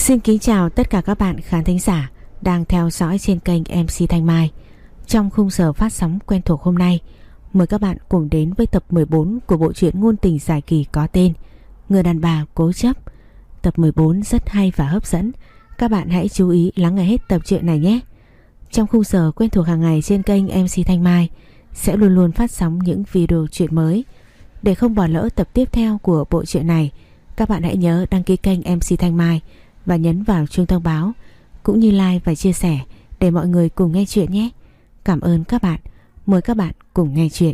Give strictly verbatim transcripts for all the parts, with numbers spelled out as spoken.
Xin kính chào tất cả các bạn khán thính giả đang theo dõi trên kênh em xê Thanh Mai. Trong khung giờ phát sóng quen thuộc hôm nay, mời các bạn cùng đến với tập mười bốn của bộ truyện ngôn tình dài kỳ có tên Người đàn bà cố chấp. Tập mười bốn rất hay và hấp dẫn. Các bạn hãy chú ý lắng nghe hết tập truyện này nhé. Trong khung giờ quen thuộc hàng ngày trên kênh em xê Thanh Mai sẽ luôn luôn phát sóng những video truyện mới. Để không bỏ lỡ tập tiếp theo của bộ truyện này, các bạn hãy nhớ đăng ký kênh em xê Thanh Mai và nhấn vào chuông thông báo, cũng như like và chia sẻ để mọi người cùng nghe chuyện nhé. Cảm ơn các bạn. Mời các bạn cùng nghe chuyện.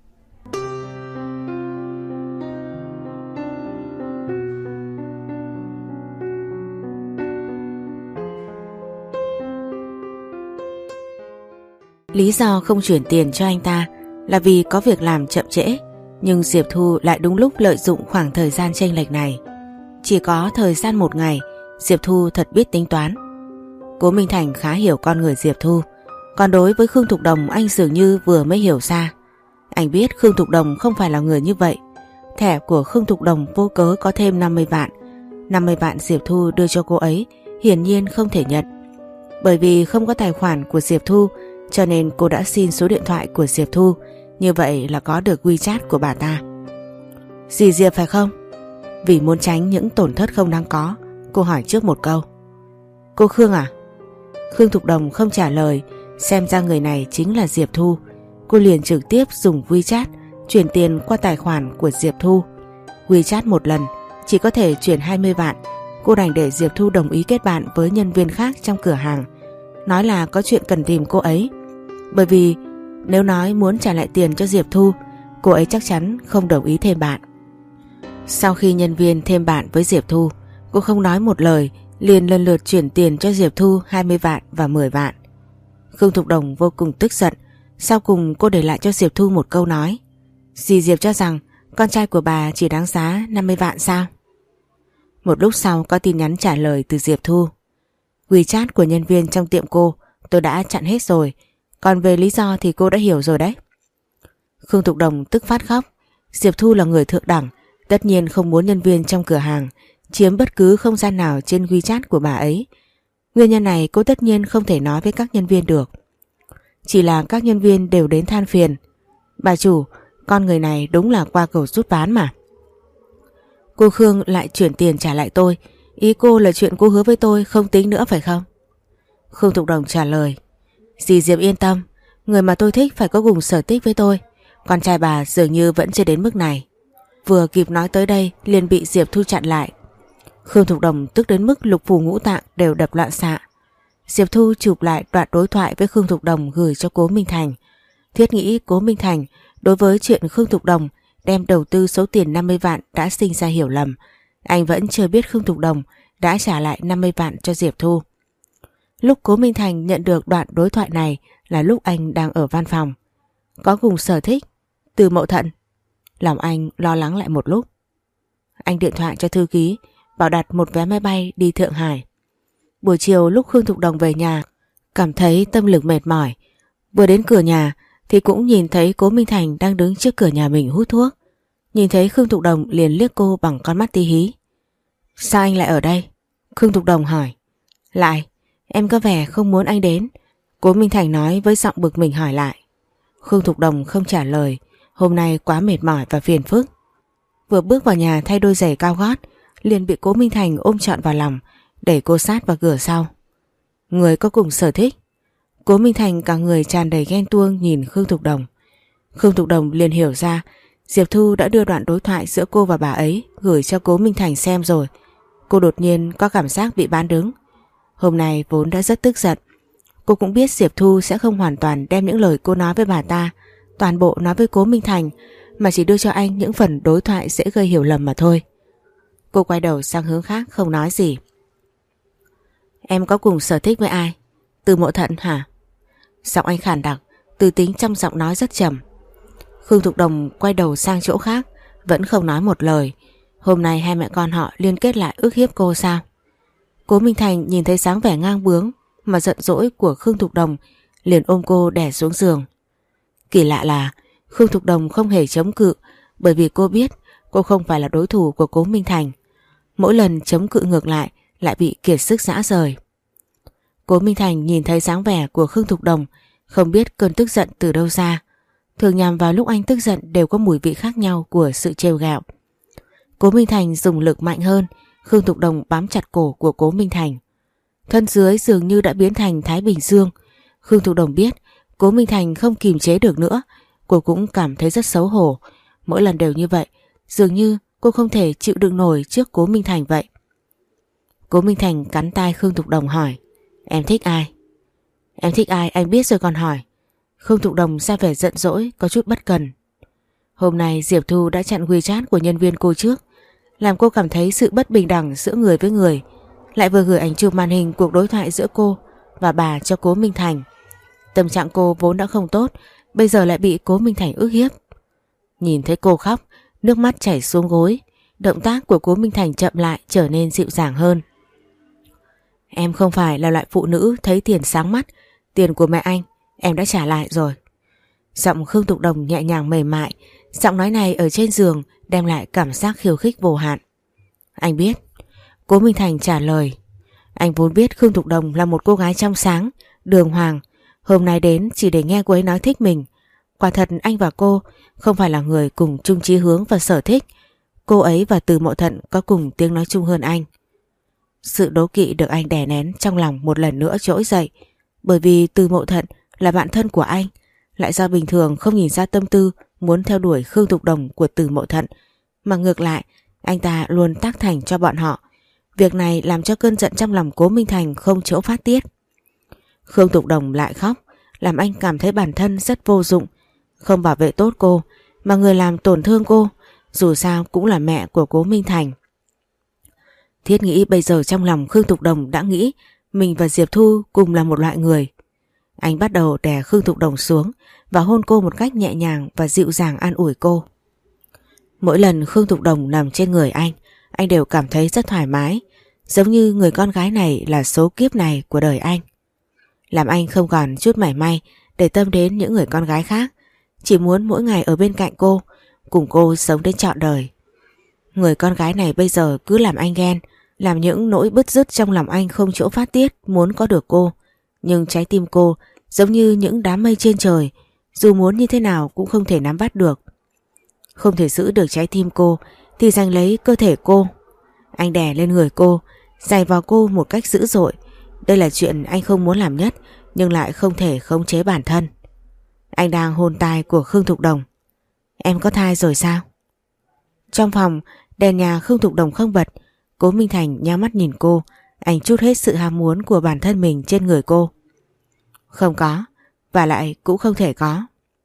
Lý do không chuyển tiền cho anh ta là vì có việc làm chậm trễ, nhưng Diệp Thu lại đúng lúc lợi dụng khoảng thời gian chênh lệch này. Chỉ có thời gian một ngày, Diệp Thu thật biết tính toán. Cố Minh Thành khá hiểu con người Diệp Thu, còn đối với Khương Thục Đồng anh dường như vừa mới hiểu ra. Anh biết Khương Thục Đồng không phải là người như vậy. Thẻ của Khương Thục Đồng vô cớ có thêm năm mươi vạn. năm mươi vạn Diệp Thu đưa cho cô ấy hiển nhiên không thể nhận. Bởi vì không có tài khoản của Diệp Thu, cho nên cô đã xin số điện thoại của Diệp Thu, như vậy là có được WeChat của bà ta. Dì Diệp phải không? Vì muốn tránh những tổn thất không đáng có, cô hỏi trước một câu. Cô Khương à? Khương Thục Đồng không trả lời, xem ra người này chính là Diệp Thu. Cô liền trực tiếp dùng WeChat chuyển tiền qua tài khoản của Diệp Thu. WeChat một lần chỉ có thể chuyển hai mươi vạn. Cô đành để Diệp Thu đồng ý kết bạn với nhân viên khác trong cửa hàng, nói là có chuyện cần tìm cô ấy. Bởi vì nếu nói muốn trả lại tiền cho Diệp Thu, cô ấy chắc chắn không đồng ý thêm bạn. Sau khi nhân viên thêm bạn với Diệp Thu, cô không nói một lời, liền lần lượt chuyển tiền cho Diệp Thu hai mươi vạn và mười vạn. Khương Thục Đồng vô cùng tức giận. Sau cùng cô để lại cho Diệp Thu một câu nói. Dì Diệp cho rằng con trai của bà chỉ đáng giá năm mươi vạn sao? Một lúc sau có tin nhắn trả lời từ Diệp Thu. WeChat của nhân viên trong tiệm cô tôi đã chặn hết rồi, còn về lý do thì cô đã hiểu rồi đấy. Khương Thục Đồng tức phát khóc. Diệp Thu là người thượng đẳng, tất nhiên không muốn nhân viên trong cửa hàng chiếm bất cứ không gian nào trên WeChat của bà ấy. Nguyên nhân này cô tất nhiên không thể nói với các nhân viên được. Chỉ là các nhân viên đều đến than phiền. Bà chủ, con người này đúng là qua cầu rút ván mà. Cô Khương lại chuyển tiền trả lại tôi. Ý cô là chuyện cô hứa với tôi không tính nữa phải không? Khương Thục Đồng trả lời. Dì Diệp yên tâm, người mà tôi thích phải có cùng sở thích với tôi. Con trai bà dường như vẫn chưa đến mức này. Vừa kịp nói tới đây liền bị Diệp Thu chặn lại. Khương Thục Đồng tức đến mức lục phủ ngũ tạng đều đập loạn xạ. Diệp Thu chụp lại đoạn đối thoại với Khương Thục Đồng gửi cho Cố Minh Thành. Thiết nghĩ Cố Minh Thành đối với chuyện Khương Thục Đồng đem đầu tư số tiền năm mươi vạn đã sinh ra hiểu lầm. Anh vẫn chưa biết Khương Thục Đồng đã trả lại năm mươi vạn cho Diệp Thu. Lúc Cố Minh Thành nhận được đoạn đối thoại này là lúc anh đang ở văn phòng. Có cùng sở thích, Từ Mậu Thận. Lòng anh lo lắng lại một lúc. Anh điện thoại cho thư ký bảo đặt một vé máy bay đi Thượng Hải. Buổi chiều lúc Khương Thục Đồng về nhà, cảm thấy tâm lực mệt mỏi. Vừa đến cửa nhà thì cũng nhìn thấy Cố Minh Thành đang đứng trước cửa nhà mình hút thuốc. Nhìn thấy Khương Thục Đồng liền liếc cô bằng con mắt tí hí. Sao anh lại ở đây? Khương Thục Đồng hỏi. Lại, em có vẻ không muốn anh đến. Cố Minh Thành nói với giọng bực mình hỏi lại. Khương Thục Đồng không trả lời. Hôm nay quá mệt mỏi và phiền phức. Vừa bước vào nhà thay đôi giày cao gót, liền bị Cố Minh Thành ôm trọn vào lòng, đẩy cô sát vào cửa sau. Người có cùng sở thích. Cố Minh Thành cả người tràn đầy ghen tuông nhìn Khương Thục Đồng. Khương Thục Đồng liền hiểu ra Diệp Thu đã đưa đoạn đối thoại giữa cô và bà ấy gửi cho Cố Minh Thành xem rồi. Cô đột nhiên có cảm giác bị bán đứng. Hôm nay vốn đã rất tức giận. Cô cũng biết Diệp Thu sẽ không hoàn toàn đem những lời cô nói với bà ta toàn bộ nói với Cố Minh Thành, mà chỉ đưa cho anh những phần đối thoại dễ gây hiểu lầm mà thôi. Cô quay đầu sang hướng khác không nói gì. Em có cùng sở thích với ai? Từ Mậu Thận hả? Giọng anh khàn đặc, từ tính trong giọng nói rất trầm. Khương Thục Đồng quay đầu sang chỗ khác, vẫn không nói một lời. Hôm nay hai mẹ con họ liên kết lại ức hiếp cô sao? Cố Minh Thành nhìn thấy dáng vẻ ngang bướng mà giận dỗi của Khương Thục Đồng, liền ôm cô đè xuống giường. Kỳ lạ là Khương Thục Đồng không hề chống cự, bởi vì cô biết cô không phải là đối thủ của Cố Minh Thành. Mỗi lần chống cự ngược lại lại bị kiệt sức rã rời. Cố Minh Thành nhìn thấy dáng vẻ của Khương Thục Đồng, không biết cơn tức giận từ đâu ra. Thường nhằm vào lúc anh tức giận đều có mùi vị khác nhau của sự trêu ghẹo. Cố Minh Thành dùng lực mạnh hơn, Khương Thục Đồng bám chặt cổ của Cố Minh Thành. Thân dưới dường như đã biến thành Thái Bình Dương. Khương Thục Đồng biết Cố Minh Thành không kìm chế được nữa, cô cũng cảm thấy rất xấu hổ. Mỗi lần đều như vậy, dường như cô không thể chịu đựng nổi trước Cố Minh Thành vậy. Cố Minh Thành cắn tai Khương Thục Đồng hỏi: Em thích ai? Em thích ai anh biết rồi còn hỏi. Khương Thục Đồng ra vẻ giận dỗi, có chút bất cần. Hôm nay Diệp Thu đã chặn WeChat của nhân viên cô trước, làm cô cảm thấy sự bất bình đẳng giữa người với người. Lại vừa gửi ảnh chụp màn hình cuộc đối thoại giữa cô và bà cho Cố Minh Thành. Tâm trạng cô vốn đã không tốt, bây giờ lại bị Cố Minh Thành ức hiếp. Nhìn thấy cô khóc, nước mắt chảy xuống gối, động tác của Cố Minh Thành chậm lại, trở nên dịu dàng hơn. Em không phải là loại phụ nữ thấy tiền sáng mắt, tiền của mẹ anh em đã trả lại rồi. Giọng Khương Thục Đồng nhẹ nhàng mềm mại, giọng nói này ở trên giường đem lại cảm giác khiêu khích vô hạn. Anh biết. Cố Minh Thành trả lời. Anh vốn biết Khương Thục Đồng là một cô gái trong sáng, đường hoàng. Hôm nay đến chỉ để nghe cô ấy nói thích mình. Quả thật anh và cô không phải là người cùng chung chí hướng và sở thích. Cô ấy và Từ Mậu Thận có cùng tiếng nói chung hơn anh. Sự đố kỵ được anh đè nén trong lòng một lần nữa trỗi dậy. Bởi vì Từ Mậu Thận là bạn thân của anh, lại do bình thường không nhìn ra tâm tư muốn theo đuổi Khương Thục Đồng của Từ Mậu Thận, mà ngược lại anh ta luôn tác thành cho bọn họ. Việc này làm cho cơn giận trong lòng Cố Minh Thành không chỗ phát tiết. Khương Thục Đồng lại khóc, làm anh cảm thấy bản thân rất vô dụng, không bảo vệ tốt cô, mà người làm tổn thương cô, dù sao cũng là mẹ của Cố Minh Thành. Thiết nghĩ bây giờ trong lòng Khương Thục Đồng đã nghĩ mình và Diệp Thu cùng là một loại người. Anh bắt đầu đè Khương Thục Đồng xuống và hôn cô một cách nhẹ nhàng và dịu dàng an ủi cô. Mỗi lần Khương Thục Đồng nằm trên người anh, anh đều cảm thấy rất thoải mái, giống như người con gái này là số kiếp này của đời anh. Làm anh không còn chút mảy may để tâm đến những người con gái khác, chỉ muốn mỗi ngày ở bên cạnh cô, cùng cô sống đến trọn đời. Người con gái này bây giờ cứ làm anh ghen, làm những nỗi bứt rứt trong lòng anh không chỗ phát tiết, muốn có được cô. Nhưng trái tim cô giống như những đám mây trên trời, dù muốn như thế nào cũng không thể nắm bắt được. Không thể giữ được trái tim cô thì giành lấy cơ thể cô. Anh đè lên người cô, giày vào cô một cách dữ dội. Đây là chuyện anh không muốn làm nhất, nhưng lại không thể khống chế bản thân. Anh đang hôn tai của Khương Thục Đồng. Em có thai rồi sao? Trong phòng, đèn nhà Khương Thục Đồng không bật. Cố Minh Thành nhắm mắt nhìn cô, anh trút hết sự ham muốn của bản thân mình trên người cô. Không có, và lại cũng không thể có.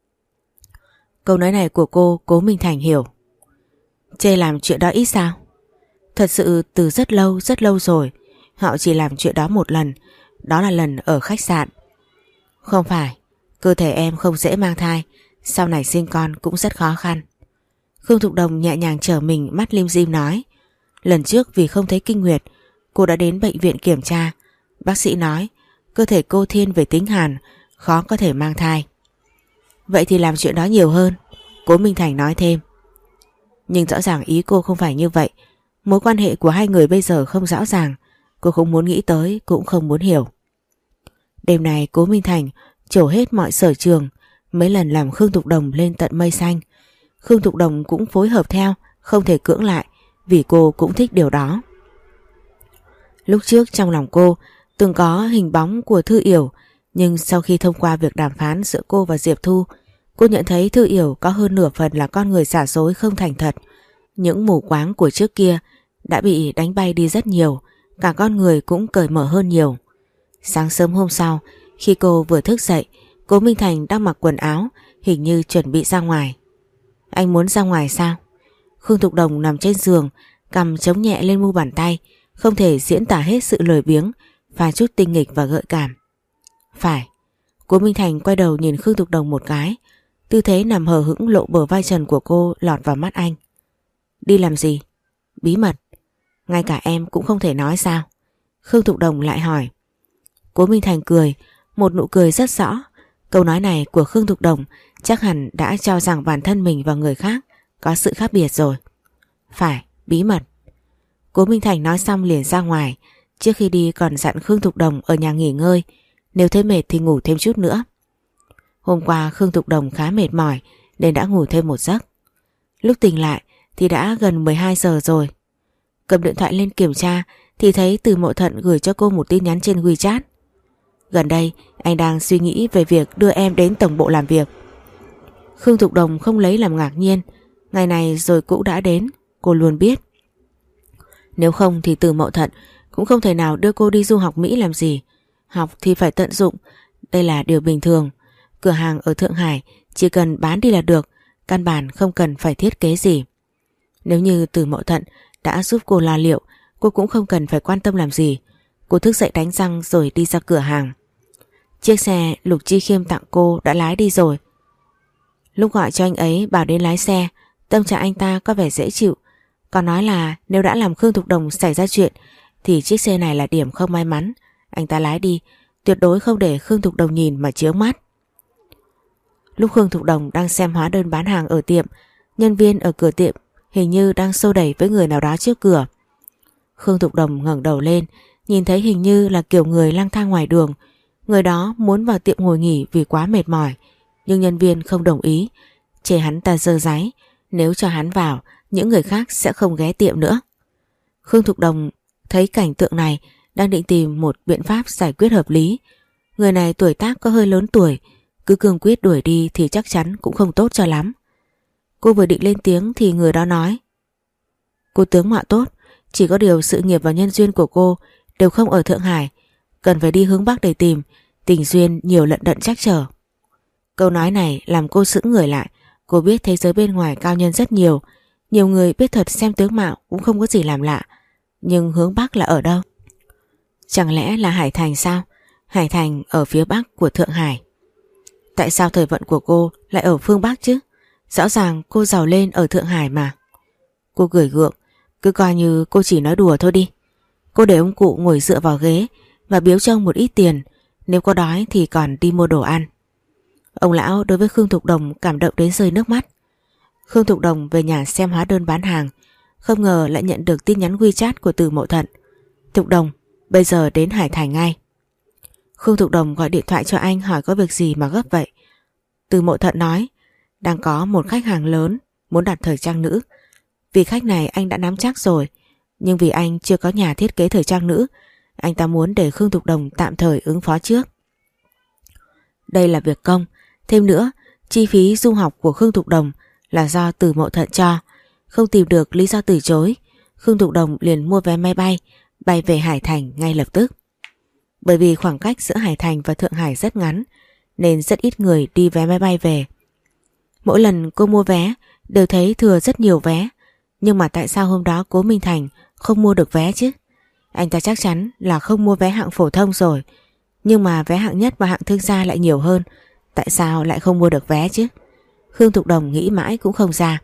Câu nói này của cô, Cố Minh Thành hiểu. Chê làm chuyện đó ít sao? Thật sự từ rất lâu rất lâu rồi họ chỉ làm chuyện đó một lần, đó là lần ở khách sạn. Không phải, cơ thể em không dễ mang thai, sau này sinh con cũng rất khó khăn. Khương Thục Đồng nhẹ nhàng trở mình, mắt lim dim nói. Lần trước vì không thấy kinh nguyệt, cô đã đến bệnh viện kiểm tra. Bác sĩ nói cơ thể cô thiên về tính hàn, khó có thể mang thai. Vậy thì làm chuyện đó nhiều hơn, Cố Minh Thành nói thêm. Nhưng rõ ràng ý cô không phải như vậy. Mối quan hệ của hai người bây giờ không rõ ràng, cô không muốn nghĩ tới, cũng không muốn hiểu. Đêm này Cố Minh Thành trổ hết mọi sở trường, mấy lần làm Khương Thục Đồng lên tận mây xanh. Khương Thục Đồng cũng phối hợp theo, không thể cưỡng lại, vì cô cũng thích điều đó. Lúc trước trong lòng cô từng có hình bóng của Thư Yểu, nhưng sau khi thông qua việc đàm phán giữa cô và Diệp Thu, cô nhận thấy Thư Yểu có hơn nửa phần là con người giả dối không thành thật. Những mù quáng của trước kia đã bị đánh bay đi rất nhiều, cả con người cũng cởi mở hơn nhiều. Sáng sớm hôm sau, khi cô vừa thức dậy, Cố Minh Thành đang mặc quần áo, hình như chuẩn bị ra ngoài. Anh muốn ra ngoài sao? Khương Thục Đồng nằm trên giường, cằm chống nhẹ lên mu bàn tay, không thể diễn tả hết sự lười biếng, pha chút tinh nghịch và gợi cảm. Phải. Cố Minh Thành quay đầu nhìn Khương Thục Đồng một cái, tư thế nằm hờ hững lộ bờ vai trần của cô lọt vào mắt anh. Đi làm gì? Bí mật. Ngay cả em cũng không thể nói sao? Khương Thục Đồng lại hỏi. Cố Minh Thành cười, một nụ cười rất rõ. Câu nói này của Khương Thục Đồng chắc hẳn đã cho rằng bản thân mình và người khác có sự khác biệt rồi. Phải, bí mật. Cố Minh Thành nói xong liền ra ngoài, Trước khi đi còn dặn Khương Thục Đồng ở nhà nghỉ ngơi, nếu thấy mệt thì ngủ thêm chút nữa. Hôm qua Khương Thục Đồng khá mệt mỏi nên đã ngủ thêm một giấc. Lúc tỉnh lại thì đã gần mười hai giờ rồi. Cầm điện thoại lên kiểm tra thì thấy Từ Mậu Thận gửi cho cô một tin nhắn trên WeChat. Gần đây anh đang suy nghĩ về việc đưa em đến tổng bộ làm việc. Khương Thục Đồng không lấy làm ngạc nhiên. Ngày này rồi cũng đã đến, cô luôn biết. Nếu không thì Từ Mậu Thận cũng không thể nào đưa cô đi du học Mỹ làm gì. Học thì phải tận dụng, đây là điều bình thường. Cửa hàng ở Thượng Hải chỉ cần bán đi là được, căn bản không cần phải thiết kế gì. Nếu như Từ Mậu Thận đã giúp cô lo liệu, cô cũng không cần phải quan tâm làm gì. Cô thức dậy đánh răng rồi đi ra cửa hàng. Chiếc xe Lục Chi Khiêm tặng cô đã lái đi rồi. Lúc gọi cho anh ấy bảo đến lái xe, tâm trạng anh ta có vẻ dễ chịu. Còn nói là nếu đã làm Khương Thục Đồng xảy ra chuyện thì chiếc xe này là điểm không may mắn. Anh ta lái đi, tuyệt đối không để Khương Thục Đồng nhìn mà chướng mắt. Lúc Khương Thục Đồng đang xem hóa đơn bán hàng ở tiệm, nhân viên ở cửa tiệm hình như đang xô đẩy với người nào đó trước cửa. Khương Thục Đồng ngẩng đầu lên, nhìn thấy hình như là kiểu người lang thang ngoài đường. Người đó muốn vào tiệm ngồi nghỉ vì quá mệt mỏi, nhưng nhân viên không đồng ý, chê hắn ta dơ dáy, nếu cho hắn vào, những người khác sẽ không ghé tiệm nữa. Khương Thục Đồng thấy cảnh tượng này, đang định tìm một biện pháp giải quyết hợp lý. Người này tuổi tác có hơi lớn tuổi, cứ cương quyết đuổi đi thì chắc chắn cũng không tốt cho lắm. Cô vừa định lên tiếng thì người đó nói: Cô tướng mạo tốt, chỉ có điều sự nghiệp và nhân duyên của cô đều không ở Thượng Hải, cần phải đi hướng Bắc để tìm, tình duyên nhiều lận đận trắc trở. Câu nói này làm cô sững người lại. Cô biết thế giới bên ngoài cao nhân rất nhiều, nhiều người biết thuật xem tướng mạo cũng không có gì làm lạ, nhưng hướng Bắc là ở đâu? Chẳng lẽ là Hải Thành sao? Hải Thành ở phía Bắc của Thượng Hải. Tại sao thời vận của cô lại ở phương Bắc chứ? Rõ ràng cô giàu lên ở Thượng Hải mà. Cô cười gượng, cứ coi như cô chỉ nói đùa thôi đi. Cô để ông cụ ngồi dựa vào ghế và biếu cho ông một ít tiền, nếu có đói thì còn đi mua đồ ăn. Ông lão đối với Khương Thục Đồng cảm động đến rơi nước mắt. Khương Thục Đồng về nhà xem hóa đơn bán hàng, không ngờ lại nhận được tin nhắn WeChat của Từ Mậu Thận. Thục Đồng, bây giờ đến Hải Thành ngay. Khương Thục Đồng gọi điện thoại cho anh hỏi có việc gì mà gấp vậy. Từ Mậu Thận nói đang có một khách hàng lớn muốn đặt thời trang nữ. Vì khách này anh đã nắm chắc rồi, nhưng vì anh chưa có nhà thiết kế thời trang nữ, anh ta muốn để Khương Thục Đồng tạm thời ứng phó trước. Đây là việc công. Thêm nữa, chi phí du học của Khương Thục Đồng là do Từ Mậu Thận cho. Không tìm được lý do từ chối, Khương Thục Đồng liền mua vé máy bay, bay về Hải Thành ngay lập tức. Bởi vì khoảng cách giữa Hải Thành và Thượng Hải rất ngắn, nên rất ít người đi vé máy bay về. Mỗi lần cô mua vé đều thấy thừa rất nhiều vé. Nhưng mà tại sao hôm đó Cố Minh Thành không mua được vé chứ? Anh ta chắc chắn là không mua vé hạng phổ thông rồi. Nhưng mà vé hạng nhất và hạng thương gia lại nhiều hơn. Tại sao lại không mua được vé chứ? Khương Thục Đồng nghĩ mãi cũng không ra.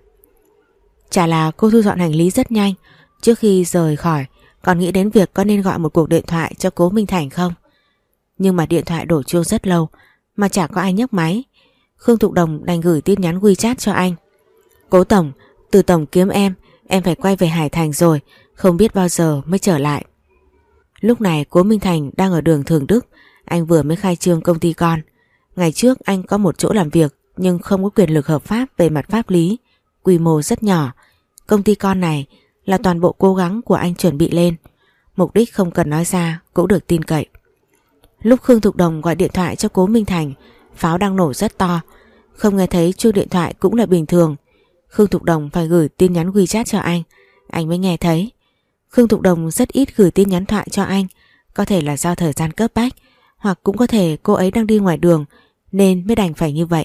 Chả là cô thu dọn hành lý rất nhanh. Trước khi rời khỏi còn nghĩ đến việc có nên gọi một cuộc điện thoại cho Cố Minh Thành không. Nhưng mà điện thoại đổ chuông rất lâu mà chả có ai nhấc máy. Khương Thục Đồng đành gửi tin nhắn WeChat cho anh. Cố Tổng, Từ Tổng kiếm em, em phải quay về Hải Thành rồi, không biết bao giờ mới trở lại. Lúc này Cố Minh Thành đang ở đường Thường Đức, anh vừa mới khai trương công ty con. Ngày trước anh có một chỗ làm việc nhưng không có quyền lực hợp pháp về mặt pháp lý, quy mô rất nhỏ. Công ty con này là toàn bộ cố gắng của anh chuẩn bị lên, mục đích không cần nói ra cũng được tin cậy. Lúc Khương Thục Đồng gọi điện thoại cho Cố Minh Thành, pháo đang nổ rất to, không nghe thấy chuông điện thoại cũng là bình thường. Khương Thục Đồng phải gửi tin nhắn WeChat cho anh, anh mới nghe thấy. Khương Thục Đồng rất ít gửi tin nhắn thoại cho anh, có thể là do thời gian cấp bách, hoặc cũng có thể cô ấy đang đi ngoài đường nên mới đành phải như vậy.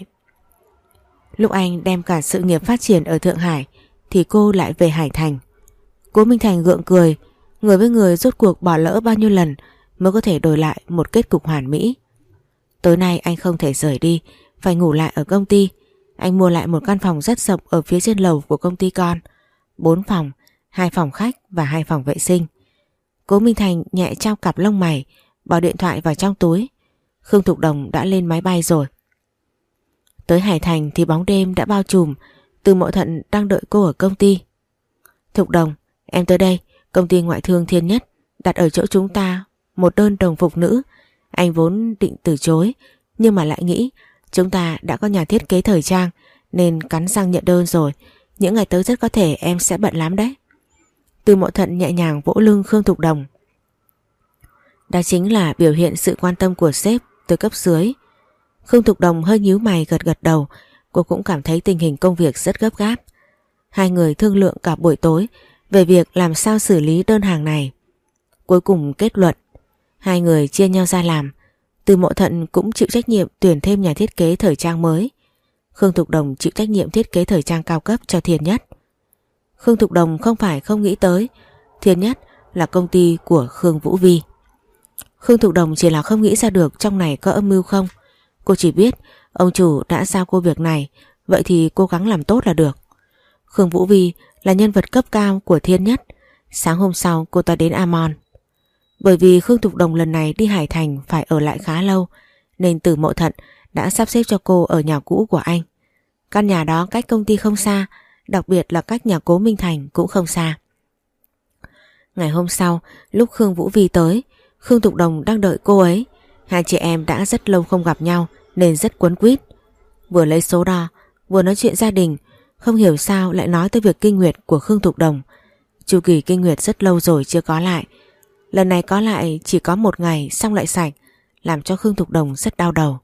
Lúc anh đem cả sự nghiệp phát triển ở Thượng Hải thì cô lại về Hải Thành. Cố Minh Thành gượng cười, người với người rốt cuộc bỏ lỡ bao nhiêu lần mới có thể đổi lại một kết cục hoàn mỹ. Tối nay anh không thể rời đi, phải ngủ lại ở công ty. Anh mua lại một căn phòng rất rộng ở phía trên lầu của công ty con, bốn phòng, hai phòng khách và hai phòng vệ sinh. Cố Minh Thành nhẹ trao cặp lông mày, bỏ điện thoại vào trong túi. Khương Thục Đồng đã lên máy bay rồi. Tới Hải Thành thì bóng đêm đã bao trùm. Từ Mậu Thận đang đợi cô ở công ty. Thục Đồng, em tới đây, công ty ngoại thương Thiên Nhất đặt ở chỗ chúng ta một đơn đồng phục nữ. Anh vốn định từ chối, nhưng mà lại nghĩ chúng ta đã có nhà thiết kế thời trang nên cắn răng nhận đơn rồi. Những ngày tới rất có thể em sẽ bận lắm đấy. Từ Mậu Thận nhẹ nhàng vỗ lưng Khương Thục Đồng. Đó chính là biểu hiện sự quan tâm của sếp từ cấp dưới. Khương Thục Đồng hơi nhíu mày gật gật đầu. Cô cũng cảm thấy tình hình công việc rất gấp gáp. Hai người thương lượng cả buổi tối về việc làm sao xử lý đơn hàng này. Cuối cùng kết luận, hai người chia nhau ra làm. Từ Mậu Thận cũng chịu trách nhiệm tuyển thêm nhà thiết kế thời trang mới. Khương Thục Đồng chịu trách nhiệm thiết kế thời trang cao cấp cho Thiên Nhất. Khương Thục Đồng không phải không nghĩ tới Thiên Nhất là công ty của Khương Vũ Vi. Khương Thục Đồng chỉ là không nghĩ ra được trong này có âm mưu không. Cô chỉ biết ông chủ đã giao cô việc này, vậy thì cố gắng làm tốt là được. Khương Vũ Vi là nhân vật cấp cao của Thiên Nhất. Sáng hôm sau cô ta đến Amon. Bởi vì Khương Thục Đồng lần này đi Hải Thành phải ở lại khá lâu, nên Từ Mậu Thận đã sắp xếp cho cô ở nhà cũ của anh. Căn nhà đó cách công ty không xa, đặc biệt là cách nhà Cố Minh Thành cũng không xa. Ngày hôm sau, lúc Khương Vũ Vi tới, Khương Thục Đồng đang đợi cô ấy. Hai chị em đã rất lâu không gặp nhau nên rất quấn quýt. Vừa lấy số đo, vừa nói chuyện gia đình, không hiểu sao lại nói tới việc kinh nguyệt của Khương Thục Đồng. Chu kỳ kinh nguyệt rất lâu rồi chưa có lại. Lần này có lại chỉ có một ngày xong lại sạch, làm cho Khương Thục Đồng rất đau đầu.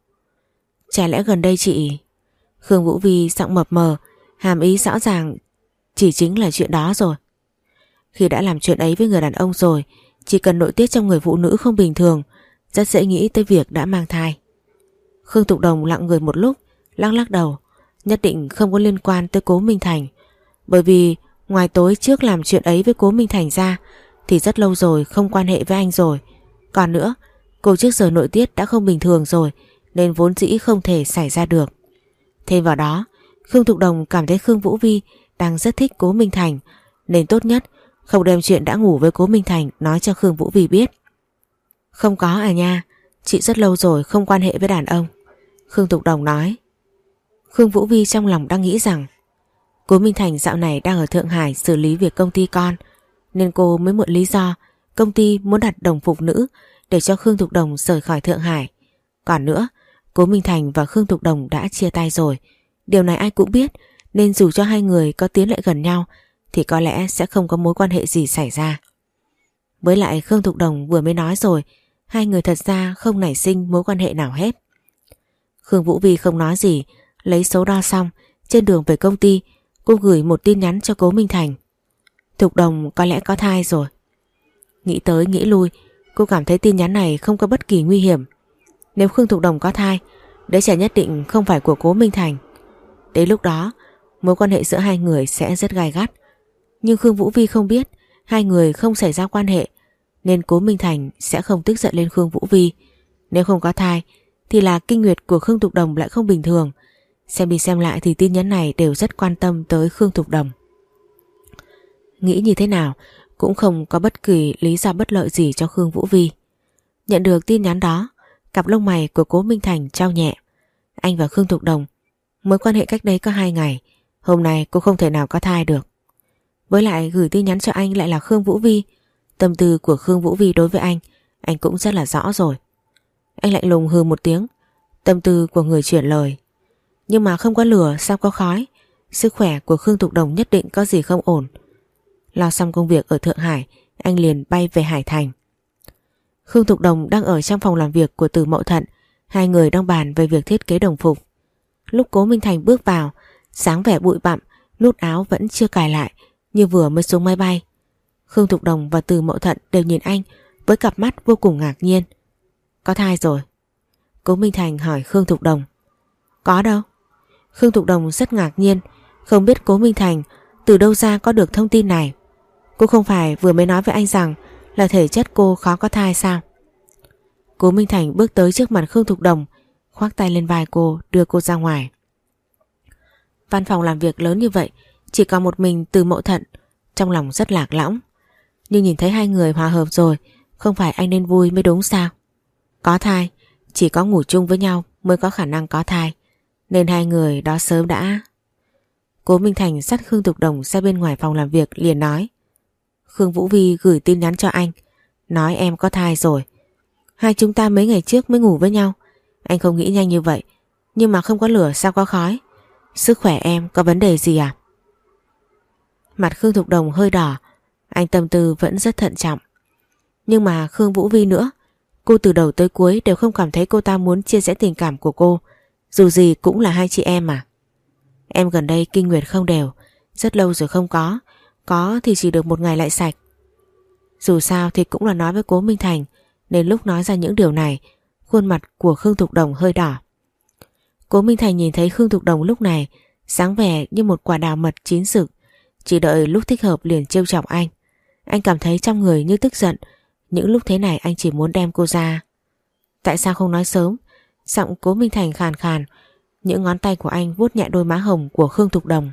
Chả lẽ gần đây chị... Khương Vũ Vi giọng mập mờ, hàm ý rõ ràng chỉ chính là chuyện đó rồi. Khi đã làm chuyện ấy với người đàn ông rồi, chỉ cần nội tiết trong người phụ nữ không bình thường, rất dễ nghĩ tới việc đã mang thai. Khương Thục Đồng lặng người một lúc, lắc lắc đầu, nhất định không có liên quan tới Cố Minh Thành. Bởi vì ngoài tối trước làm chuyện ấy với Cố Minh Thành ra thì rất lâu rồi không quan hệ với anh rồi. Còn nữa, cô trước giờ nội tiết đã không bình thường rồi nên vốn dĩ không thể xảy ra được. Thêm vào đó, Khương Thục Đồng cảm thấy Khương Vũ Vi đang rất thích Cố Minh Thành, nên tốt nhất không đem chuyện đã ngủ với Cố Minh Thành nói cho Khương Vũ Vi biết. Không có à nha, chị rất lâu rồi không quan hệ với đàn ông, Khương Thục Đồng nói. Khương Vũ Vi trong lòng đang nghĩ rằng Cố Minh Thành dạo này đang ở Thượng Hải xử lý việc công ty con, nên cô mới mượn lý do công ty muốn đặt đồng phục nữ để cho Khương Thục Đồng rời khỏi Thượng Hải. Còn nữa, Cố Minh Thành và Khương Thục Đồng đã chia tay rồi. Điều này ai cũng biết, nên dù cho hai người có tiến lại gần nhau thì có lẽ sẽ không có mối quan hệ gì xảy ra. Với lại Khương Thục Đồng vừa mới nói rồi, hai người thật ra không nảy sinh mối quan hệ nào hết. Khương Vũ Vi không nói gì, lấy số đo xong, trên đường về công ty, cô gửi một tin nhắn cho Cố Minh Thành. Thục Đồng có lẽ có thai rồi. Nghĩ tới nghĩ lui, cô cảm thấy tin nhắn này không có bất kỳ nguy hiểm. Nếu Khương Thục Đồng có thai, đứa trẻ nhất định không phải của Cố Minh Thành. Đến lúc đó, mối quan hệ giữa hai người sẽ rất gai gắt. Nhưng Khương Vũ Vi không biết hai người không xảy ra quan hệ, nên Cố Minh Thành sẽ không tức giận lên Khương Vũ Vi. Nếu không có thai thì là kinh nguyệt của Khương Thục Đồng lại không bình thường. Xem đi xem lại thì tin nhắn này đều rất quan tâm tới Khương Thục Đồng. Nghĩ như thế nào cũng không có bất kỳ lý do bất lợi gì cho Khương Vũ Vi. Nhận được tin nhắn đó, cặp lông mày của Cố Minh Thành trao nhẹ. Anh và Khương Thục Đồng mối quan hệ cách đây có hai ngày, hôm nay cô không thể nào có thai được. Với lại gửi tin nhắn cho anh lại là Khương Vũ Vi. Tâm tư của Khương Vũ Vi đối với anh, anh cũng rất là rõ rồi. Anh lạnh lùng hừ một tiếng, tâm tư của người chuyển lời. Nhưng mà không có lửa sao có khói, sức khỏe của Khương Thục Đồng nhất định có gì không ổn. Lo xong công việc ở Thượng Hải, anh liền bay về Hải Thành. Khương Thục Đồng đang ở trong phòng làm việc của Từ Mậu Thận, hai người đang bàn về việc thiết kế đồng phục. Lúc Cố Minh Thành bước vào, dáng vẻ bụi bặm, nút áo vẫn chưa cài lại, như vừa mới xuống máy bay. Khương Thục Đồng và Từ Mậu Thận đều nhìn anh với cặp mắt vô cùng ngạc nhiên. Có thai rồi? Cố Minh Thành hỏi Khương Thục Đồng. Có đâu? Khương Thục Đồng rất ngạc nhiên, không biết Cố Minh Thành từ đâu ra có được thông tin này. Cô không phải vừa mới nói với anh rằng là thể chất cô khó có thai sao? Cố Minh Thành bước tới trước mặt Khương Thục Đồng, khoác tay lên vai cô, đưa cô ra ngoài. Văn phòng làm việc lớn như vậy, chỉ có một mình Từ Mậu Thận, trong lòng rất lạc lõng. Nhưng nhìn thấy hai người hòa hợp rồi, không phải anh nên vui mới đúng sao? Có thai, chỉ có ngủ chung với nhau mới có khả năng có thai, nên hai người đó sớm đã... Cố Minh Thành dắt Khương Thục Đồng ra bên ngoài phòng làm việc liền nói. Khương Vũ Vi gửi tin nhắn cho anh, nói em có thai rồi. Hai chúng ta mấy ngày trước mới ngủ với nhau. Anh không nghĩ nhanh như vậy. Nhưng mà không có lửa sao có khói. Sức khỏe em có vấn đề gì à? Mặt Khương Thục Đồng hơi đỏ. Anh tâm tư vẫn rất thận trọng. Nhưng mà Khương Vũ Vi nữa, cô từ đầu tới cuối đều không cảm thấy cô ta muốn chia sẻ tình cảm của cô. Dù gì cũng là hai chị em mà. Em gần đây kinh nguyệt không đều, rất lâu rồi không có. Có thì chỉ được một ngày lại sạch. Dù sao thì cũng là nói với Cố Minh Thành, nên lúc nói ra những điều này, khuôn mặt của Khương Thục Đồng hơi đỏ. Cố Minh Thành nhìn thấy Khương Thục Đồng lúc này sáng vẻ như một quả đào mật chín rực, chỉ đợi lúc thích hợp liền trêu chọc anh. Anh cảm thấy trong người như tức giận. Những lúc thế này anh chỉ muốn đem cô ra. Tại sao không nói sớm? Giọng Cố Minh Thành khàn khàn. Những ngón tay của anh vuốt nhẹ đôi má hồng của Khương Thục Đồng.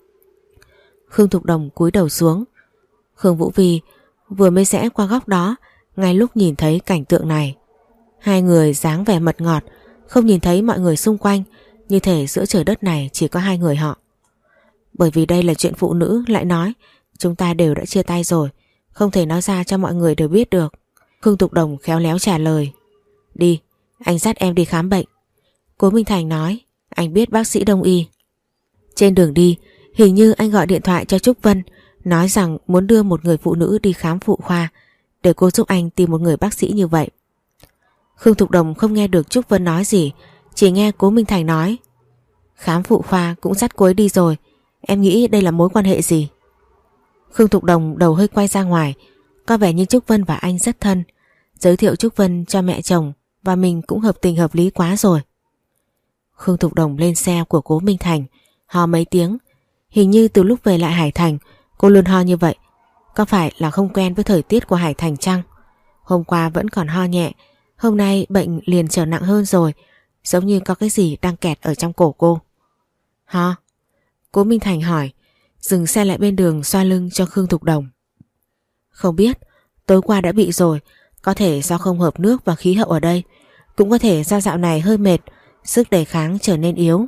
Khương Thục Đồng cúi đầu xuống. Khương Vũ Vi vừa mới rẽ qua góc đó, ngay lúc nhìn thấy cảnh tượng này. Hai người dáng vẻ mật ngọt, không nhìn thấy mọi người xung quanh, như thể giữa trời đất này chỉ có hai người họ. Bởi vì đây là chuyện phụ nữ lại nói, chúng ta đều đã chia tay rồi, không thể nói ra cho mọi người đều biết được. Khương Thục Đồng khéo léo trả lời. Đi, anh dắt em đi khám bệnh. Cố Minh Thành nói, anh biết bác sĩ đông y. Trên đường đi, hình như anh gọi điện thoại cho Trúc Vân, nói rằng muốn đưa một người phụ nữ đi khám phụ khoa, để cô giúp anh tìm một người bác sĩ như vậy. Khương Thục Đồng không nghe được Trúc Vân nói gì, chỉ nghe Cố Minh Thành nói, khám phụ khoa cũng dắt cô ấy đi rồi, em nghĩ đây là mối quan hệ gì? Khương Thục Đồng đầu hơi quay ra ngoài, có vẻ như Trúc Vân và anh rất thân, giới thiệu Trúc Vân cho mẹ chồng và mình cũng hợp tình hợp lý quá rồi. Khương Thục Đồng lên xe của Cố Minh Thành, ho mấy tiếng. Hình như từ lúc về lại Hải Thành, cô luôn ho như vậy. Có phải là không quen với thời tiết của Hải Thành chăng? Hôm qua vẫn còn ho nhẹ, hôm nay bệnh liền trở nặng hơn rồi, giống như có cái gì đang kẹt ở trong cổ cô. Ho? Cố Minh Thành hỏi, dừng xe lại bên đường xoa lưng cho Khương Thục Đồng. Không biết, tối qua đã bị rồi, có thể do không hợp nước và khí hậu ở đây, cũng có thể do dạo này hơi mệt, sức đề kháng trở nên yếu.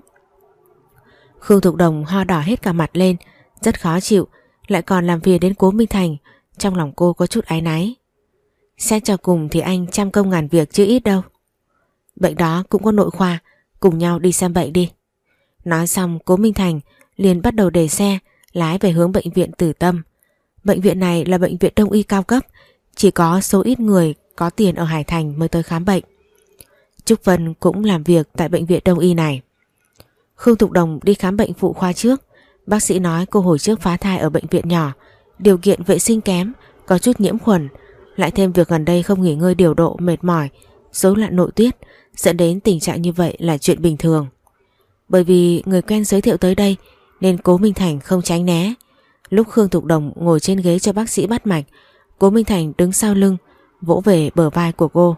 Khương Thục Đồng ho đỏ hết cả mặt lên, rất khó chịu, lại còn làm phiền đến Cố Minh Thành, trong lòng cô có chút áy náy. Xét cho cùng thì anh trăm công ngàn việc chứ ít đâu. Bệnh đó cũng có nội khoa, cùng nhau đi xem bệnh đi. Nói xong Cố Minh Thành liền bắt đầu để xe lái về hướng bệnh viện Tử Tâm. Bệnh viện này là bệnh viện đông y cao cấp, chỉ có số ít người có tiền ở Hải Thành mới tới khám bệnh. Trúc Vân cũng làm việc tại bệnh viện đông y này. Khương Thục Đồng đi khám bệnh phụ khoa trước. Bác sĩ nói cô hồi trước phá thai ở bệnh viện nhỏ, điều kiện vệ sinh kém, có chút nhiễm khuẩn, lại thêm việc gần đây không nghỉ ngơi điều độ, mệt mỏi, rối loạn nội tiết, dẫn đến tình trạng như vậy là chuyện bình thường. Bởi vì người quen giới thiệu tới đây nên Cố Minh Thành không tránh né. Lúc Khương Thục Đồng ngồi trên ghế cho bác sĩ bắt mạch, Cố Minh Thành đứng sau lưng vỗ về bờ vai của cô.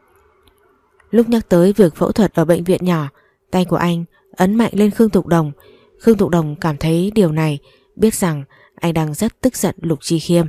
Lúc nhắc tới việc phẫu thuật ở bệnh viện nhỏ, tay của anh ấn mạnh lên Khương Thục Đồng. Khương Thục Đồng cảm thấy điều này, biết rằng anh đang rất tức giận Lục Chi Khiêm.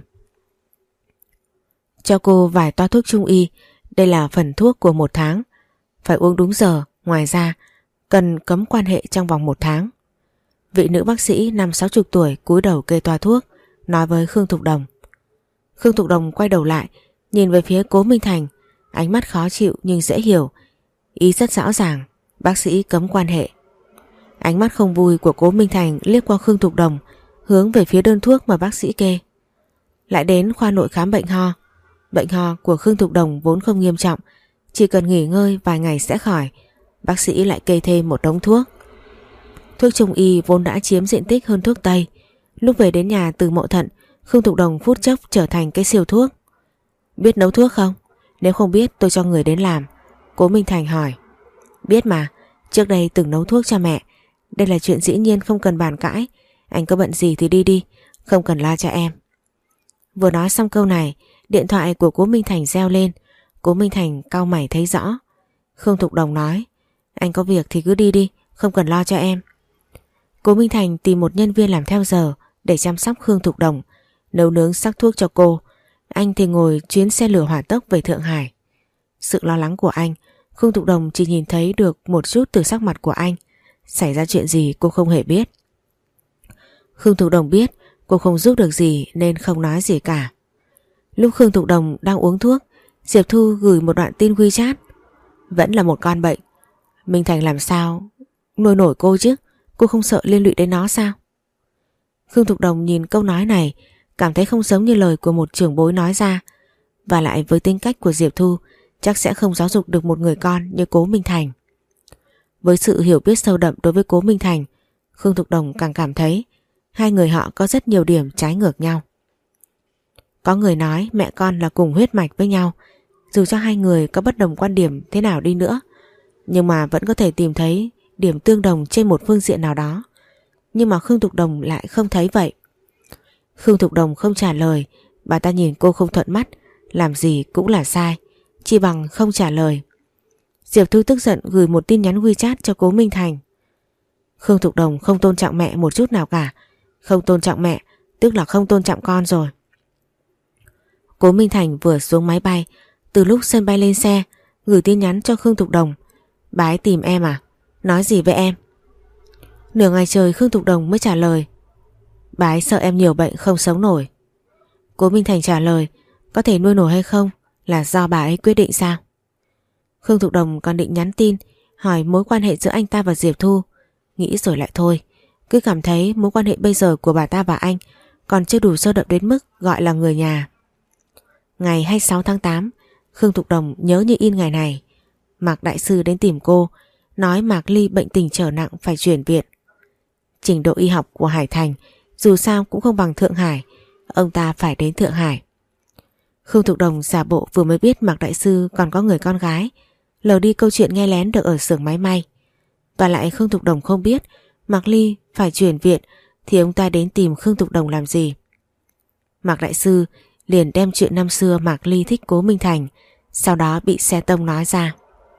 Cho cô vài toa thuốc trung y, đây là phần thuốc của một tháng, phải uống đúng giờ, ngoài ra cần cấm quan hệ trong vòng một tháng. Vị nữ bác sĩ năm sáu chục tuổi cúi đầu kê toa thuốc, nói với Khương Thục Đồng. Khương Thục Đồng quay đầu lại, nhìn về phía Cố Minh Thành, ánh mắt khó chịu nhưng dễ hiểu, ý rất rõ ràng, bác sĩ cấm quan hệ. Ánh mắt không vui của Cố Minh Thành liếc qua Khương Thục Đồng, hướng về phía đơn thuốc mà bác sĩ kê. Lại đến khoa nội khám bệnh ho. Bệnh ho của Khương Thục Đồng vốn không nghiêm trọng, chỉ cần nghỉ ngơi vài ngày sẽ khỏi. Bác sĩ lại kê thêm một đống thuốc. Thuốc trung y vốn đã chiếm diện tích hơn thuốc tây. Lúc về đến nhà từ Mộ Thận, Khương Thục Đồng phút chốc trở thành cái siêu thuốc. Biết nấu thuốc không? Nếu không biết tôi cho người đến làm. Cố Minh Thành hỏi. Biết mà, trước đây từng nấu thuốc cho mẹ. Đây là chuyện dĩ nhiên không cần bàn cãi. Anh có bận gì thì đi đi, không cần lo cho em. Vừa nói xong câu này, điện thoại của Cố Minh Thành reo lên. Cố Minh Thành cau mày thấy rõ. Khương Thục Đồng nói, anh có việc thì cứ đi đi, không cần lo cho em. Cố Minh Thành tìm một nhân viên làm theo giờ để chăm sóc Khương Thục Đồng, nấu nướng sắc thuốc cho cô. Anh thì ngồi chuyến xe lửa hỏa tốc về Thượng Hải. Sự lo lắng của anh, Khương Thục Đồng chỉ nhìn thấy được một chút từ sắc mặt của anh. Xảy ra chuyện gì cô không hề biết. Khương Thục Đồng biết cô không giúp được gì nên không nói gì cả. Lúc Khương Thục Đồng đang uống thuốc, Diệp Thu gửi một đoạn tin WeChat. Vẫn là một con bệnh. Minh Thành làm sao nuôi nổi cô chứ? Cô không sợ liên lụy đến nó sao? Khương Thục Đồng nhìn câu nói này, cảm thấy không giống như lời của một trưởng bối nói ra. Và lại với tính cách của Diệp Thu, chắc sẽ không giáo dục được một người con như Cố Minh Thành. Với sự hiểu biết sâu đậm đối với Cố Minh Thành, Khương Thục Đồng càng cảm thấy hai người họ có rất nhiều điểm trái ngược nhau. Có người nói mẹ con là cùng huyết mạch với nhau, dù cho hai người có bất đồng quan điểm thế nào đi nữa, nhưng mà vẫn có thể tìm thấy điểm tương đồng trên một phương diện nào đó. Nhưng mà Khương Thục Đồng lại không thấy vậy. Khương Thục Đồng không trả lời, bà ta nhìn cô không thuận mắt, làm gì cũng là sai, chỉ bằng không trả lời. Diệp Thu tức giận gửi một tin nhắn WeChat cho Cố Minh Thành. Khương Thục Đồng không tôn trọng mẹ một chút nào cả. Không tôn trọng mẹ tức là không tôn trọng con rồi. Cố Minh Thành vừa xuống máy bay, từ lúc sân bay lên xe gửi tin nhắn cho Khương Thục Đồng. Bà ấy tìm em à? Nói gì với em? Nửa ngày trời Khương Thục Đồng mới trả lời. Bà ấy sợ em nhiều bệnh không sống nổi. Cố Minh Thành trả lời, có thể nuôi nổi hay không là do bà ấy quyết định sao? Khương Thục Đồng còn định nhắn tin hỏi mối quan hệ giữa anh ta và Diệp Thu, nghĩ rồi lại thôi, cứ cảm thấy mối quan hệ bây giờ của bà ta và anh còn chưa đủ sâu đậm đến mức gọi là người nhà. Ngày hai mươi sáu tháng tám, Khương Thục Đồng nhớ như in ngày này. Mạc Đại Sư đến tìm cô, nói Mạc Ly bệnh tình trở nặng phải chuyển viện. Trình độ y học của Hải Thành dù sao cũng không bằng Thượng Hải, ông ta phải đến Thượng Hải. Khương Thục Đồng giả bộ vừa mới biết Mạc Đại Sư còn có người con gái, lờ đi câu chuyện nghe lén được ở xưởng máy may. Và lại Khương Thục Đồng không biết Mạc Ly phải chuyển viện thì ông ta đến tìm Khương Thục Đồng làm gì. Mạc Đại Sư liền đem chuyện năm xưa Mạc Ly thích Cố Minh Thành, sau đó bị xe tông nói ra.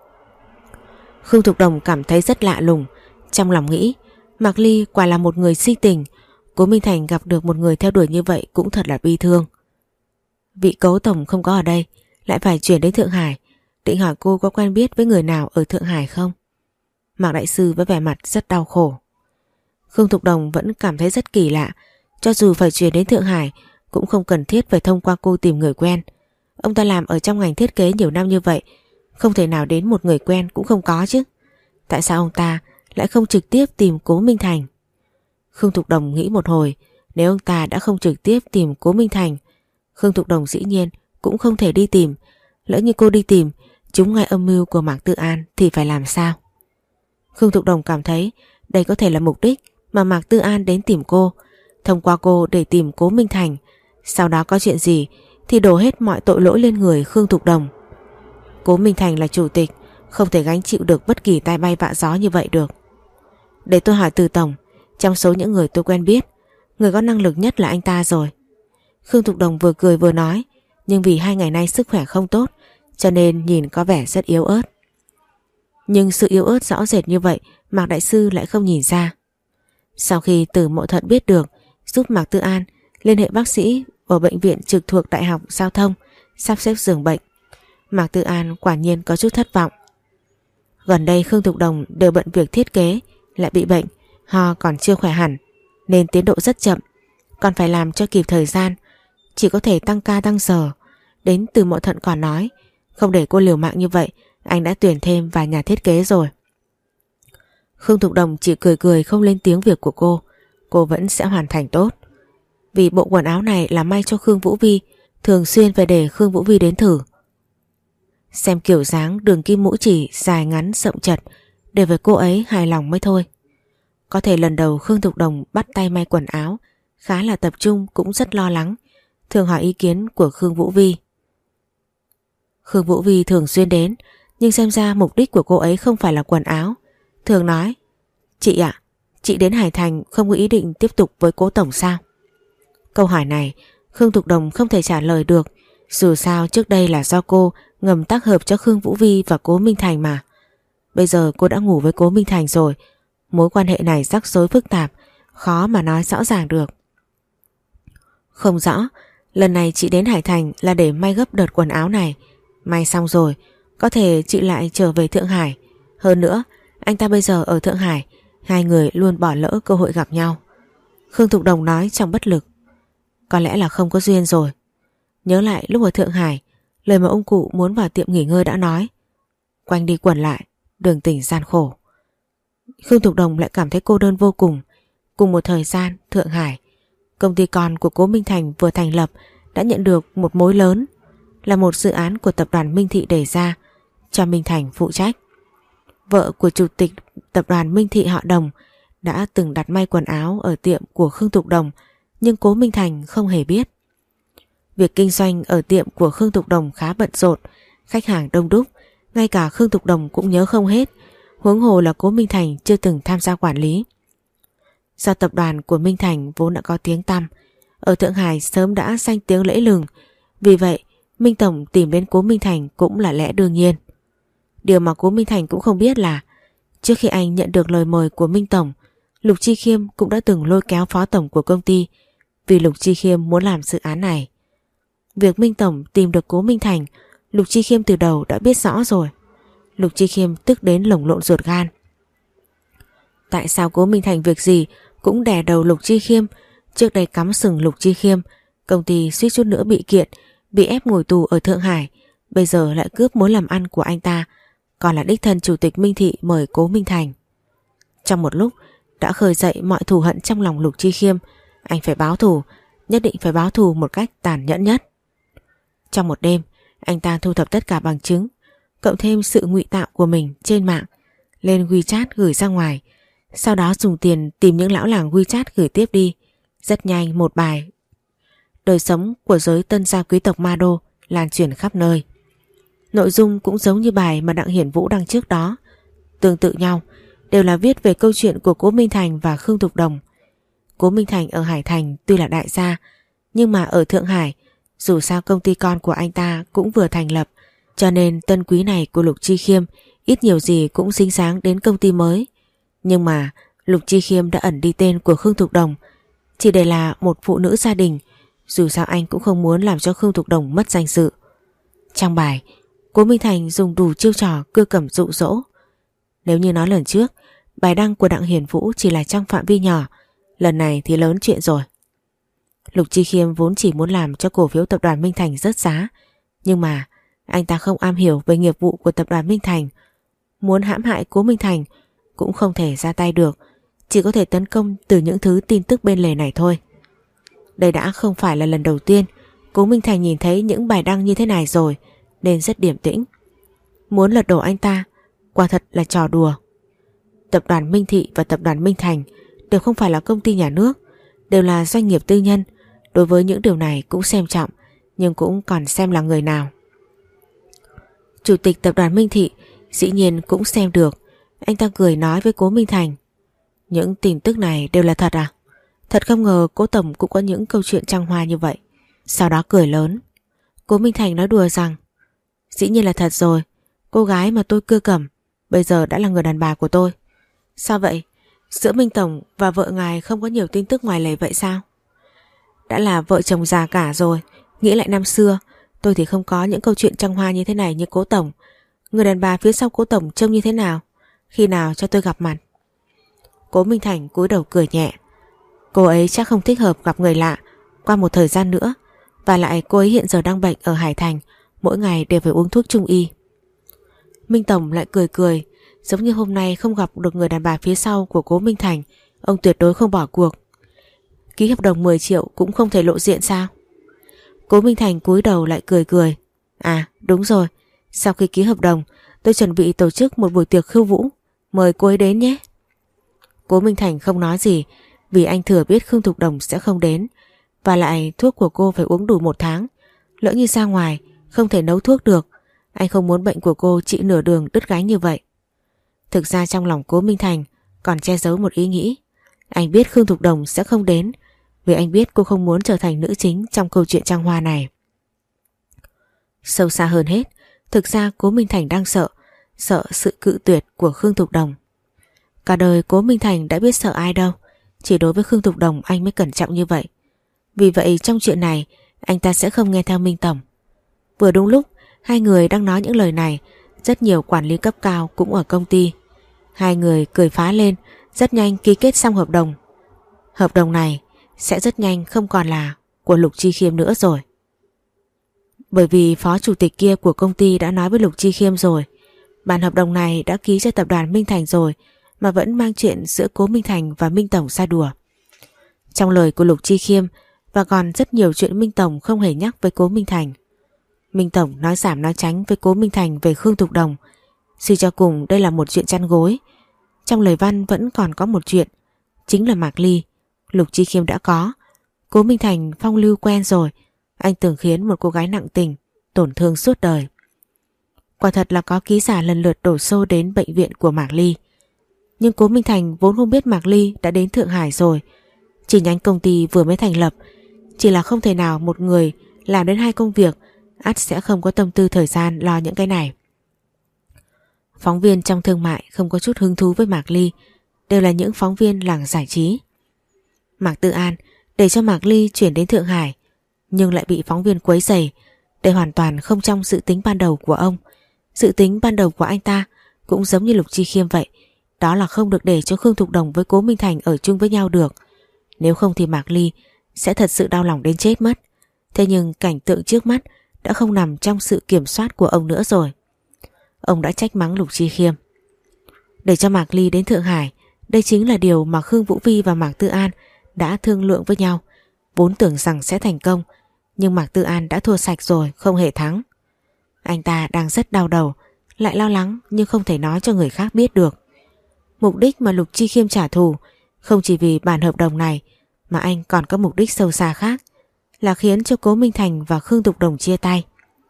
Khương Thục Đồng cảm thấy rất lạ lùng, trong lòng nghĩ Mạc Ly quả là một người si tình, Cố Minh Thành gặp được một người theo đuổi như vậy cũng thật là bi thương. Vị Cố tổng không có ở đây, lại phải chuyển đến Thượng Hải, định hỏi cô có quen biết với người nào ở Thượng Hải không? Mạc Đại Sư với vẻ mặt rất đau khổ. Khương Thục Đồng vẫn cảm thấy rất kỳ lạ, cho dù phải chuyển đến Thượng Hải cũng không cần thiết phải thông qua cô tìm người quen. Ông ta làm ở trong ngành thiết kế nhiều năm như vậy, không thể nào đến một người quen cũng không có chứ. Tại sao ông ta lại không trực tiếp tìm Cố Minh Thành? Khương Thục Đồng nghĩ một hồi, nếu ông ta đã không trực tiếp tìm Cố Minh Thành, Khương Thục Đồng dĩ nhiên cũng không thể đi tìm. Lỡ như cô đi tìm chúng ngay âm mưu của Mạc Tự An thì phải làm sao? Khương Thục Đồng cảm thấy đây có thể là mục đích mà Mạc Tự An đến tìm cô, thông qua cô để tìm Cố Minh Thành, sau đó có chuyện gì thì đổ hết mọi tội lỗi lên người Khương Thục Đồng. Cố Minh Thành là chủ tịch, không thể gánh chịu được bất kỳ tai bay vạ gió như vậy được. Để tôi hỏi Từ tổng, trong số những người tôi quen biết, người có năng lực nhất là anh ta rồi. Khương Thục Đồng vừa cười vừa nói, nhưng vì hai ngày nay sức khỏe không tốt cho nên nhìn có vẻ rất yếu ớt. Nhưng sự yếu ớt rõ rệt như vậy Mạc Đại Sư lại không nhìn ra. Sau khi Từ Mộ Thận biết được, giúp Mạc Tự An liên hệ bác sĩ ở bệnh viện trực thuộc Đại học Giao thông sắp xếp giường bệnh, Mạc Tự An quả nhiên có chút thất vọng. Gần đây Khương Thục Đồng đều bận việc thiết kế, lại bị bệnh, ho còn chưa khỏe hẳn nên tiến độ rất chậm, còn phải làm cho kịp thời gian, chỉ có thể tăng ca tăng giờ. Đến Từ Mộ Thận còn nói không để cô liều mạng như vậy, anh đã tuyển thêm vài nhà thiết kế rồi. Khương Thục Đồng chỉ cười cười không lên tiếng việc của cô, cô vẫn sẽ hoàn thành tốt. Vì bộ quần áo này là may cho Khương Vũ Vi, thường xuyên phải để Khương Vũ Vi đến thử. Xem kiểu dáng đường kim mũ chỉ dài ngắn rộng chật, để với cô ấy hài lòng mới thôi. Có thể lần đầu Khương Thục Đồng bắt tay may quần áo, khá là tập trung cũng rất lo lắng, thường hỏi ý kiến của Khương Vũ Vi. Khương Vũ Vi thường xuyên đến, nhưng xem ra mục đích của cô ấy không phải là quần áo. Thường nói, chị ạ, chị đến Hải Thành không có ý định tiếp tục với Cố tổng sao? Câu hỏi này Khương Thục Đồng không thể trả lời được, dù sao trước đây là do cô ngầm tác hợp cho Khương Vũ Vi và Cố Minh Thành mà. Bây giờ cô đã ngủ với Cố Minh Thành rồi, mối quan hệ này rắc rối phức tạp, khó mà nói rõ ràng được. Không rõ, lần này chị đến Hải Thành là để may gấp đợt quần áo này, may xong rồi có thể chị lại trở về Thượng Hải. Hơn nữa anh ta bây giờ ở Thượng Hải, hai người luôn bỏ lỡ cơ hội gặp nhau. Khương Thục Đồng nói trong bất lực. Có lẽ là không có duyên rồi. Nhớ lại lúc ở Thượng Hải, lời mà ông cụ muốn vào tiệm nghỉ ngơi đã nói: quanh đi quẩn lại, đường tình gian khổ. Khương Thục Đồng lại cảm thấy cô đơn vô cùng. Cùng một thời gian, Thượng Hải, công ty con của Cố Minh Thành vừa thành lập đã nhận được một mối lớn, là một dự án của tập đoàn Minh Thị đề ra cho Minh Thành phụ trách. Vợ của chủ tịch tập đoàn Minh Thị họ Đồng đã từng đặt may quần áo ở tiệm của Khương Thục Đồng, nhưng Cố Minh Thành không hề biết. Việc kinh doanh ở tiệm của Khương Thục Đồng khá bận rộn, khách hàng đông đúc, ngay cả Khương Thục Đồng cũng nhớ không hết, huống hồ là Cố Minh Thành chưa từng tham gia quản lý. Do tập đoàn của Minh Thành vốn đã có tiếng tăm, ở Thượng Hải sớm đã danh tiếng lẫy lừng, vì vậy Minh Tổng tìm đến Cố Minh Thành cũng là lẽ đương nhiên. Điều mà Cố Minh Thành cũng không biết là trước khi anh nhận được lời mời của Minh Tổng, Lục Chi Khiêm cũng đã từng lôi kéo phó tổng của công ty vì Lục Chi Khiêm muốn làm dự án này. Việc Minh Tổng tìm được Cố Minh Thành, Lục Chi Khiêm từ đầu đã biết rõ rồi. Lục Chi Khiêm tức đến lồng lộn ruột gan. Tại sao Cố Minh Thành việc gì cũng đè đầu Lục Chi Khiêm? Trước đây cắm sừng Lục Chi Khiêm, công ty suýt chút nữa bị kiện, bị ép ngồi tù ở Thượng Hải, bây giờ lại cướp mối làm ăn của anh ta, còn là đích thân chủ tịch Minh Thị mời Cố Minh Thành. Trong một lúc đã khơi dậy mọi thù hận trong lòng Lục Chi Khiêm. Anh phải báo thù, nhất định phải báo thù một cách tàn nhẫn nhất. Trong một đêm, anh ta thu thập tất cả bằng chứng, cộng thêm sự ngụy tạo của mình trên mạng, lên WeChat gửi ra ngoài, sau đó dùng tiền tìm những lão làng WeChat gửi tiếp đi. Rất nhanh một bài đời sống của giới tân gia quý tộc Ma Đô lan truyền khắp nơi. Nội dung cũng giống như bài mà Đặng Hiển Vũ đăng trước đó, tương tự nhau, đều là viết về câu chuyện của Cố Minh Thành và Khương Thục Đồng. Cố Minh Thành ở Hải Thành tuy là đại gia, nhưng mà ở Thượng Hải, dù sao công ty con của anh ta cũng vừa thành lập, cho nên tân quý này của Lục Chi Khiêm ít nhiều gì cũng dính dáng đến công ty mới. Nhưng mà Lục Chi Khiêm đã ẩn đi tên của Khương Thục Đồng, chỉ để là một phụ nữ gia đình, dù sao anh cũng không muốn làm cho Khương Thục Đồng mất danh dự. Trong bài, Cố Minh Thành dùng đủ chiêu trò cưa cẩm dụ dỗ. Nếu như nói lần trước, bài đăng của Đặng Hiển Vũ chỉ là trong phạm vi nhỏ, lần này thì lớn chuyện rồi. Lục Chi Khiêm vốn chỉ muốn làm cho cổ phiếu tập đoàn Minh Thành rớt giá, nhưng mà anh ta không am hiểu về nghiệp vụ của tập đoàn Minh Thành, muốn hãm hại Cố Minh Thành cũng không thể ra tay được, chỉ có thể tấn công từ những thứ tin tức bên lề này thôi. Đây đã không phải là lần đầu tiên Cố Minh Thành nhìn thấy những bài đăng như thế này rồi, nên rất điềm tĩnh. Muốn lật đổ anh ta quả thật là trò đùa. Tập đoàn Minh Thị và tập đoàn Minh Thành đều không phải là công ty nhà nước, đều là doanh nghiệp tư nhân. Đối với những điều này cũng xem trọng, nhưng cũng còn xem là người nào. Chủ tịch tập đoàn Minh Thị dĩ nhiên cũng xem được. Anh ta cười nói với Cố Minh Thành: những tin tức này đều là thật à? Thật không ngờ Cố tổng cũng có những câu chuyện trăng hoa như vậy. Sau đó cười lớn. Cố Minh Thành nói đùa rằng: dĩ nhiên là thật rồi, cô gái mà tôi cưa cẩm bây giờ đã là người đàn bà của tôi. Sao vậy? Giữa Minh tổng và vợ ngài không có nhiều tin tức ngoài lề vậy sao? Đã là vợ chồng già cả rồi, nghĩ lại năm xưa, tôi thì không có những câu chuyện trăng hoa như thế này như Cố tổng. Người đàn bà phía sau Cố tổng trông như thế nào? Khi nào cho tôi gặp mặt? Cố Minh Thành cúi đầu cười nhẹ. Cô ấy chắc không thích hợp gặp người lạ. Qua một thời gian nữa, và lại cô ấy hiện giờ đang bệnh ở Hải Thành, mỗi ngày đều phải uống thuốc trung y. Minh tổng lại cười cười, giống như hôm nay không gặp được người đàn bà phía sau của Cố Minh Thành, ông tuyệt đối không bỏ cuộc. Ký hợp đồng mười triệu cũng không thể lộ diện sao? Cố Minh Thành cúi đầu lại cười cười. À đúng rồi, sau khi ký hợp đồng tôi chuẩn bị tổ chức một buổi tiệc khiêu vũ, mời cô ấy đến nhé. Cố Minh Thành không nói gì, vì anh thừa biết Khương Thục Đồng sẽ không đến, và lại thuốc của cô phải uống đủ một tháng, lỡ như ra ngoài không thể nấu thuốc được. Anh không muốn bệnh của cô trị nửa đường đứt gánh như vậy. Thực ra trong lòng Cố Minh Thành còn che giấu một ý nghĩ. Anh biết Khương Thục Đồng sẽ không đến, vì anh biết cô không muốn trở thành nữ chính trong câu chuyện trăng hoa này. Sâu xa hơn hết, thực ra Cố Minh Thành đang sợ, sợ sự cự tuyệt của Khương Thục Đồng. Cả đời Cố Minh Thành đã biết sợ ai đâu, chỉ đối với Khương Thục Đồng anh mới cẩn trọng như vậy. Vì vậy trong chuyện này anh ta sẽ không nghe theo Minh tổng. Vừa đúng lúc hai người đang nói những lời này, rất nhiều quản lý cấp cao cũng ở công ty. Hai người cười phá lên, rất nhanh ký kết xong hợp đồng. Hợp đồng này sẽ rất nhanh không còn là của Lục Chi Khiêm nữa rồi. Bởi vì phó chủ tịch kia của công ty đã nói với Lục Chi Khiêm rồi, bản hợp đồng này đã ký cho tập đoàn Minh Thành rồi mà vẫn mang chuyện giữa Cố Minh Thành và Minh Tổng ra đùa. Trong lời của Lục Chi Khiêm và còn rất nhiều chuyện Minh Tổng không hề nhắc với Cố Minh Thành. Minh Tổng nói giảm nói tránh với Cố Minh Thành về Khương Thục Đồng. Suy cho cùng đây là một chuyện chăn gối. Trong lời văn vẫn còn có một chuyện, chính là Mạc Ly. Lục Chi Khiêm đã có, Cố Minh Thành phong lưu quen rồi, anh tưởng khiến một cô gái nặng tình tổn thương suốt đời. Quả thật là có ký giả lần lượt đổ xô đến bệnh viện của Mạc Ly. Nhưng Cố Minh Thành vốn không biết Mạc Ly đã đến Thượng Hải rồi. Chỉ nhánh công ty vừa mới thành lập, chỉ là không thể nào một người làm đến hai công việc, ắt sẽ không có tâm tư thời gian lo những cái này. Phóng viên trong thương mại không có chút hứng thú với Mạc Ly, đều là những phóng viên làng giải trí. Mạc Tư An để cho Mạc Ly chuyển đến Thượng Hải, nhưng lại bị phóng viên quấy rầy. Đây hoàn toàn không trong dự tính ban đầu của ông. Dự tính ban đầu của anh ta cũng giống như Lục Chi Khiêm vậy, đó là không được để cho Khương Thục Đồng với Cố Minh Thành ở chung với nhau được. Nếu không thì Mạc Ly sẽ thật sự đau lòng đến chết mất. Thế nhưng cảnh tượng trước mắt đã không nằm trong sự kiểm soát của ông nữa rồi. Ông đã trách mắng Lục Chi Khiêm. Để cho Mạc Ly đến Thượng Hải, đây chính là điều mà Khương Vũ Vi và Mạc Tư An đã thương lượng với nhau, vốn tưởng rằng sẽ thành công, nhưng Mạc Tư An đã thua sạch rồi, không hề thắng. Anh ta đang rất đau đầu, lại lo lắng nhưng không thể nói cho người khác biết được. Mục đích mà Lục Chi Khiêm trả thù không chỉ vì bản hợp đồng này, mà anh còn có mục đích sâu xa khác, là khiến cho Cố Minh Thành và Khương Thục Đồng chia tay.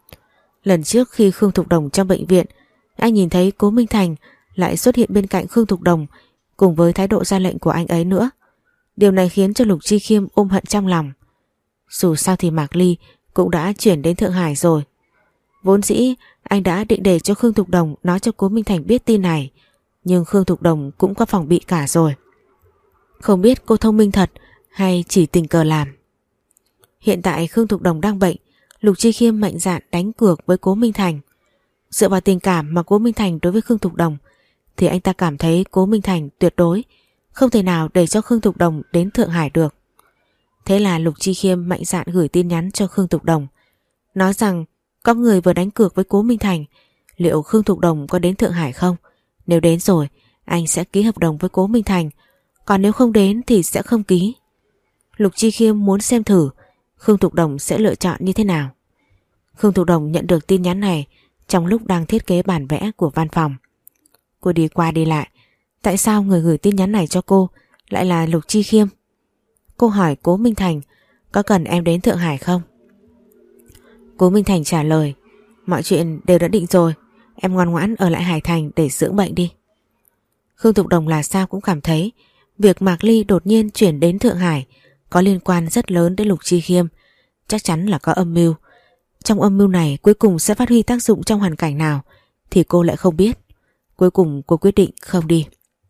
Lần trước khi Khương Thục Đồng trong bệnh viện, anh nhìn thấy Cố Minh Thành lại xuất hiện bên cạnh Khương Thục Đồng, cùng với thái độ ra lệnh của anh ấy nữa. Điều này khiến cho Lục Chi Khiêm ôm hận trong lòng. Dù sao thì Mạc Ly cũng đã chuyển đến Thượng Hải rồi. Vốn dĩ anh đã định để cho Khương Thục Đồng nói cho Cố Minh Thành biết tin này, nhưng Khương Thục Đồng cũng có phòng bị cả rồi. Không biết cô thông minh thật hay chỉ tình cờ làm. Hiện tại Khương Thục Đồng đang bệnh, Lục Chi Khiêm mạnh dạn đánh cược với Cố Minh Thành. Dựa vào tình cảm mà Cố Minh Thành đối với Khương Thục Đồng, thì anh ta cảm thấy Cố Minh Thành tuyệt đối không thể nào để cho Khương Thục Đồng đến Thượng Hải được. Thế là Lục Chi Khiêm mạnh dạn gửi tin nhắn cho Khương Thục Đồng, nói rằng có người vừa đánh cược với Cố Minh Thành, liệu Khương Thục Đồng có đến Thượng Hải không? Nếu đến rồi, anh sẽ ký hợp đồng với Cố Minh Thành, còn nếu không đến thì sẽ không ký. Lục Chi Khiêm muốn xem thử Khương Thục Đồng sẽ lựa chọn như thế nào. Khương Thục Đồng nhận được tin nhắn này trong lúc đang thiết kế bản vẽ của văn phòng. Cô đi qua đi lại, tại sao người gửi tin nhắn này cho cô lại là Lục Chi Khiêm? Cô hỏi Cố Minh Thành có cần em đến Thượng Hải không? Cố Minh Thành trả lời, mọi chuyện đều đã định rồi, em ngoan ngoãn ở lại Hải Thành để dưỡng bệnh đi. Khương Thục Đồng là sao cũng cảm thấy việc Mạc Ly đột nhiên chuyển đến Thượng Hải có liên quan rất lớn đến Lục Chi Khiêm, chắc chắn là có âm mưu. Trong âm mưu này cuối cùng sẽ phát huy tác dụng trong hoàn cảnh nào thì cô lại không biết. Cuối cùng cô quyết định không đi.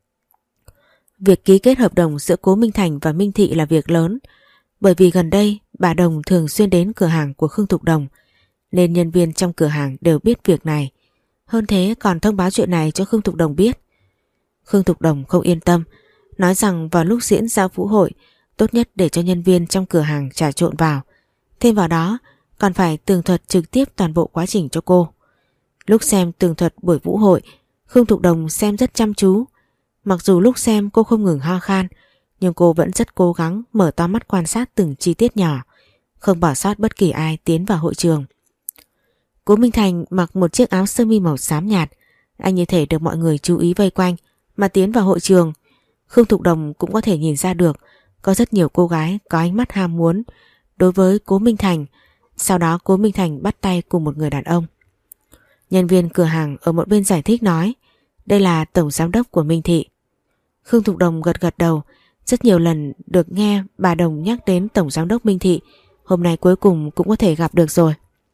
Việc ký kết hợp đồng giữa Cố Minh Thành và Minh Thị là việc lớn, bởi vì gần đây bà Đồng thường xuyên đến cửa hàng của Khương Thục Đồng, nên nhân viên trong cửa hàng đều biết việc này. Hơn thế còn thông báo chuyện này cho Khương Thục Đồng biết. Khương Thục Đồng không yên tâm, nói rằng vào lúc diễn ra vũ hội tốt nhất để cho nhân viên trong cửa hàng trà trộn vào. Thêm vào đó còn phải tường thuật trực tiếp toàn bộ quá trình cho cô. Lúc xem tường thuật buổi vũ hội, Khương Thục Đồng xem rất chăm chú. Mặc dù lúc xem cô không ngừng ho khan, nhưng cô vẫn rất cố gắng mở to mắt quan sát từng chi tiết nhỏ, không bỏ sót bất kỳ ai tiến vào hội trường. Cố Minh Thành mặc một chiếc áo sơ mi màu xám nhạt, anh như thể được mọi người chú ý vây quanh mà tiến vào hội trường. Khương Thục Đồng cũng có thể nhìn ra được có rất nhiều cô gái có ánh mắt ham muốn đối với Cố Minh Thành. Sau đó Cố Minh Thành bắt tay cùng một người đàn ông. Nhân viên cửa hàng ở một bên giải thích nói đây là tổng giám đốc của Minh Thị. Khương Thục Đồng gật gật đầu, rất nhiều lần được nghe bà Đồng nhắc đến tổng giám đốc Minh Thị, hôm nay cuối cùng cũng có thể gặp được rồi.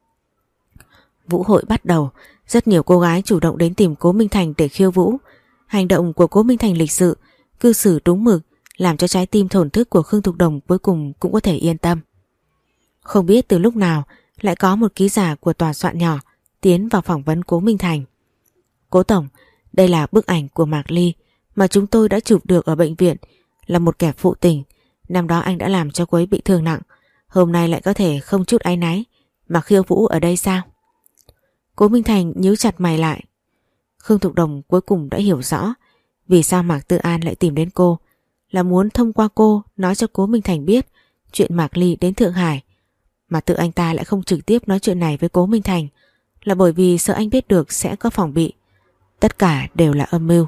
Vũ hội bắt đầu, rất nhiều cô gái chủ động đến tìm Cố Minh Thành để khiêu vũ. Hành động của Cố Minh Thành lịch sự, cư xử đúng mực, làm cho trái tim thổn thức của Khương Thục Đồng cuối cùng cũng có thể yên tâm. Không biết từ lúc nào lại có một ký giả của tòa soạn nhỏ tiến vào phỏng vấn Cố Minh Thành. Cố tổng, đây là bức ảnh của Mạc Ly mà chúng tôi đã chụp được ở bệnh viện, là một kẻ phụ tình. Năm đó anh đã làm cho cô ấy bị thương nặng, hôm nay lại có thể không chút áy náy Mà khiêu vũ ở đây sao? Cố Minh Thành nhíu chặt mày lại. Khương Thục Đồng cuối cùng đã hiểu rõ vì sao Mạc Tư An lại tìm đến cô, là muốn thông qua cô nói cho Cố Minh Thành biết chuyện Mạc Ly đến Thượng Hải. Mà tự anh ta lại không trực tiếp nói chuyện này với Cố Minh Thành là bởi vì sợ anh biết được sẽ có phòng bị. Tất cả đều là âm mưu.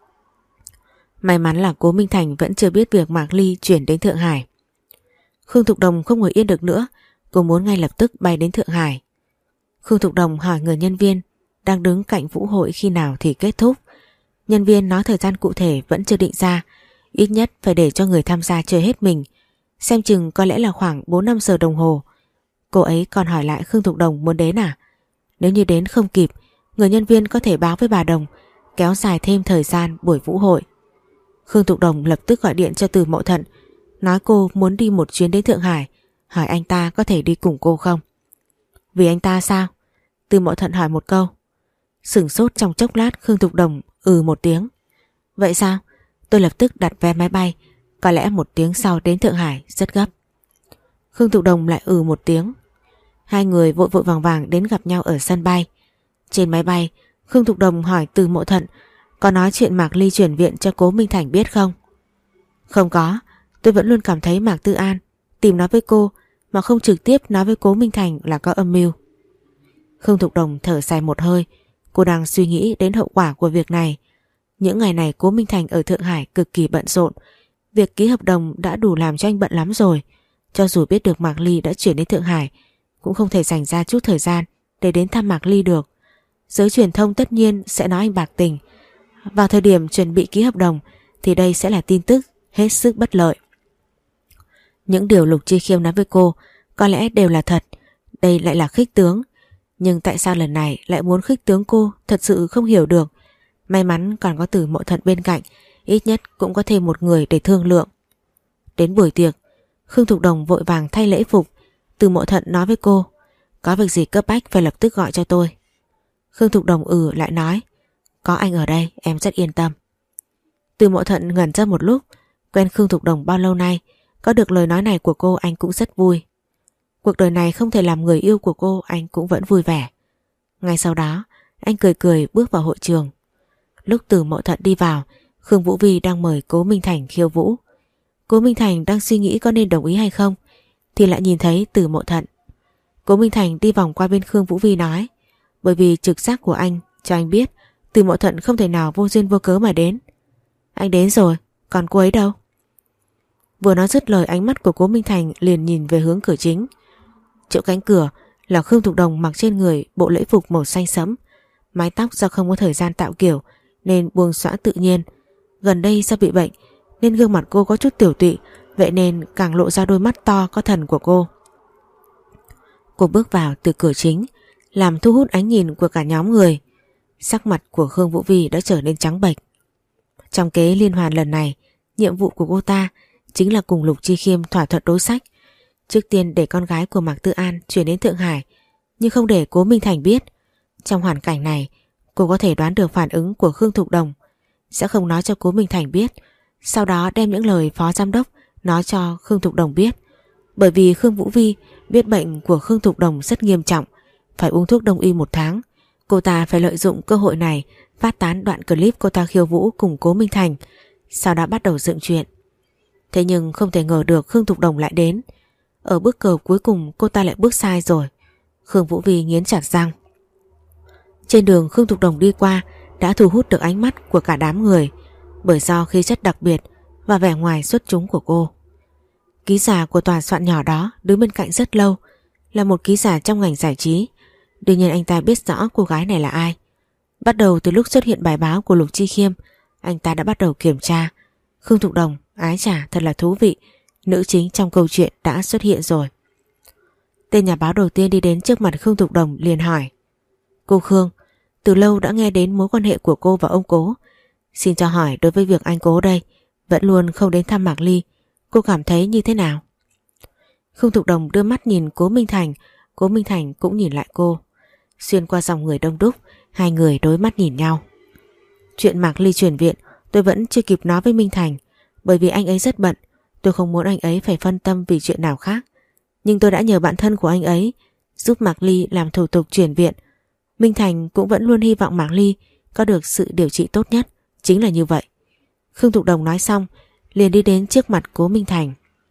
May mắn là Cố Minh Thành vẫn chưa biết việc Mạc Ly chuyển đến Thượng Hải. Khương Thục Đồng không ngồi yên được nữa, cô muốn ngay lập tức bay đến Thượng Hải. Khương Thục Đồng hỏi người nhân viên đang đứng cạnh vũ hội khi nào thì kết thúc. Nhân viên nói thời gian cụ thể vẫn chưa định ra, ít nhất phải để cho người tham gia chơi hết mình. Xem chừng có lẽ là khoảng bốn năm giờ đồng hồ. Cô ấy còn hỏi lại Khương Thục Đồng muốn đến à? Nếu như đến không kịp, người nhân viên có thể báo với bà Đồng, kéo dài thêm thời gian buổi vũ hội. Khương Thục Đồng lập tức gọi điện cho Từ Mậu Thận, nói cô muốn đi một chuyến đến Thượng Hải, hỏi anh ta có thể đi cùng cô không. Vì anh ta sao? Từ Mậu Thận hỏi một câu. Sửng sốt trong chốc lát, Khương Thục Đồng ừ một tiếng. Vậy sao? Tôi lập tức đặt vé máy bay, có lẽ một tiếng sau đến Thượng Hải, rất gấp. Khương Thục Đồng lại ừ một tiếng. Hai người vội vội vàng vàng đến gặp nhau ở sân bay. Trên máy bay, Khương Thục Đồng hỏi Từ Mậu Thận có nói chuyện Mạc Ly chuyển viện cho Cố Minh Thành biết không? Không có, tôi vẫn luôn cảm thấy Mạc Tư An tìm nói với cô mà không trực tiếp nói với Cố Minh Thành là có âm mưu. Khương Thục Đồng thở dài một hơi, cô đang suy nghĩ đến hậu quả của việc này. Những ngày này Cố Minh Thành ở Thượng Hải cực kỳ bận rộn, việc ký hợp đồng đã đủ làm cho anh bận lắm rồi. Cho dù biết được Mạc Ly đã chuyển đến Thượng Hải, cũng không thể dành ra chút thời gian để đến thăm Mạc Ly được. Giới truyền thông tất nhiên sẽ nói anh bạc tình. Vào thời điểm chuẩn bị ký hợp đồng thì đây sẽ là tin tức hết sức bất lợi. Những điều Lục Chi Khiêm nói với cô có lẽ đều là thật, đây lại là khích tướng. Nhưng tại sao lần này lại muốn khích tướng cô thật sự không hiểu được. May mắn còn có Từ Mậu Thận bên cạnh, ít nhất cũng có thêm một người để thương lượng. Đến buổi tiệc, Khương Thục Đồng vội vàng thay lễ phục. Từ Mậu Thận nói với cô, có việc gì cấp bách phải lập tức gọi cho tôi. Khương Thục Đồng ừ lại nói, có anh ở đây em rất yên tâm. Từ Mậu Thận ngẩn ra một lúc, quen Khương Thục Đồng bao lâu nay, có được lời nói này của cô anh cũng rất vui. Cuộc đời này không thể làm người yêu của cô anh cũng vẫn vui vẻ. Ngay sau đó anh cười cười bước vào hội trường. Lúc Từ Mậu Thận đi vào, Khương Vũ Vi đang mời Cố Minh Thành khiêu vũ. Cố Minh Thành đang suy nghĩ có nên đồng ý hay không thì lại nhìn thấy Từ Mậu Thận. Cố Minh Thành đi vòng qua bên Khương Vũ Vi nói, bởi vì trực giác của anh cho anh biết Từ Mậu Thận không thể nào vô duyên vô cớ mà đến. Anh đến rồi, còn cô ấy đâu? Vừa nói dứt lời, ánh mắt của Cố Minh Thành liền nhìn về hướng cửa chính. Chỗ cánh cửa là Khương Thục Đồng mặc trên người bộ lễ phục màu xanh sẫm, mái tóc do không có thời gian tạo kiểu nên buông xõa tự nhiên. Gần đây do bị bệnh nên gương mặt cô có chút tiểu tụy, vậy nên càng lộ ra đôi mắt to có thần của cô. Cô bước vào từ cửa chính, làm thu hút ánh nhìn của cả nhóm người. Sắc mặt của Khương Vũ Vi đã trở nên trắng bệch. Trong kế liên hoàn lần này, nhiệm vụ của cô ta chính là cùng Lục Chi Khiêm thỏa thuận đối sách. Trước tiên để con gái của Mạc Tư An chuyển đến Thượng Hải, nhưng không để Cố Minh Thành biết. Trong hoàn cảnh này, cô có thể đoán được phản ứng của Khương Thục Đồng, sẽ không nói cho Cố Minh Thành biết, sau đó đem những lời phó giám đốc nói cho Khương Thục Đồng biết. Bởi vì Khương Vũ Vi biết bệnh của Khương Thục Đồng rất nghiêm trọng, phải uống thuốc đông y một tháng. Cô ta phải lợi dụng cơ hội này phát tán đoạn clip cô ta khiêu vũ cùng Cố Minh Thành, sau đó bắt đầu dựng chuyện. Thế nhưng không thể ngờ được Khương Thục Đồng lại đến. Ở bước cờ cuối cùng cô ta lại bước sai rồi. Khương Vũ Vi nghiến chặt răng. Trên đường Khương Thục Đồng đi qua đã thu hút được ánh mắt của cả đám người, bởi do khí chất đặc biệt và vẻ ngoài xuất chúng của cô. Ký giả của tòa soạn nhỏ đó đứng bên cạnh rất lâu, là một ký giả trong ngành giải trí. Đương nhiên anh ta biết rõ cô gái này là ai. Bắt đầu từ lúc xuất hiện bài báo của Lục Chi Khiêm, anh ta đã bắt đầu kiểm tra. Khương Thục Đồng, ái chà thật là thú vị, nữ chính trong câu chuyện đã xuất hiện rồi. Tên nhà báo đầu tiên đi đến trước mặt Khương Thục Đồng liền hỏi, cô Khương, từ lâu đã nghe đến mối quan hệ của cô và ông Cố. Xin cho hỏi đối với việc anh Cố đây vẫn luôn không đến thăm Mạc Ly, cô cảm thấy như thế nào? Khương Thục Đồng đưa mắt nhìn Cố Minh Thành, Cố Minh Thành cũng nhìn lại cô. Xuyên qua dòng người đông đúc, hai người đối mắt nhìn nhau. Chuyện Mạc Ly chuyển viện tôi vẫn chưa kịp nói với Minh Thành, bởi vì anh ấy rất bận, tôi không muốn anh ấy phải phân tâm vì chuyện nào khác. Nhưng tôi đã nhờ bạn thân của anh ấy giúp Mạc Ly làm thủ tục chuyển viện. Minh Thành cũng vẫn luôn hy vọng Mạc Ly có được sự điều trị tốt nhất, chính là như vậy. Khương Thục Đồng nói xong liền đi đến trước mặt Cố Minh Thành.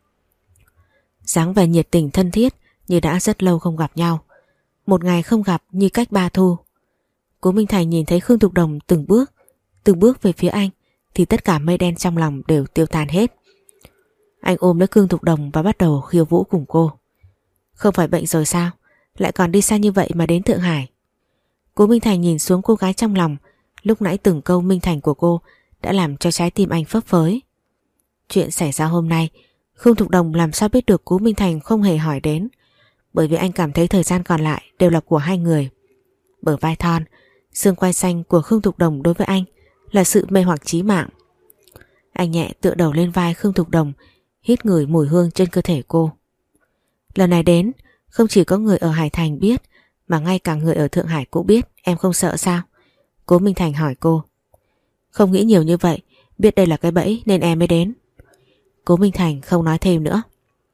Dáng vẻ nhiệt tình thân thiết như đã rất lâu không gặp nhau. Một ngày không gặp như cách ba thu. Cố Minh Thành nhìn thấy Khương Thục Đồng từng bước, từng bước về phía anh thì tất cả mây đen trong lòng đều tiêu tan hết. Anh ôm lấy Khương Thục Đồng và bắt đầu khiêu vũ cùng cô. Không phải bệnh rồi sao? Lại còn đi xa như vậy mà đến Thượng Hải. Cố Minh Thành nhìn xuống cô gái trong lòng. Lúc nãy từng câu Minh Thành của cô đã làm cho trái tim anh phấp phới. Chuyện xảy ra hôm nay Khương Thục Đồng làm sao biết được Cố Minh Thành không hề hỏi đến, bởi vì anh cảm thấy thời gian còn lại đều là của hai người. Bờ vai thon, xương quai xanh của Khương Thục Đồng đối với anh là sự mê hoặc chí mạng. Anh nhẹ tựa đầu lên vai Khương Thục Đồng, hít ngửi mùi hương trên cơ thể cô. Lần này đến không chỉ có người ở Hải Thành biết, mà ngay cả người ở Thượng Hải cũng biết. Em không sợ sao? Cố Minh Thành hỏi cô. Không nghĩ nhiều như vậy, biết đây là cái bẫy nên em mới đến. Cố Minh Thành không nói thêm nữa.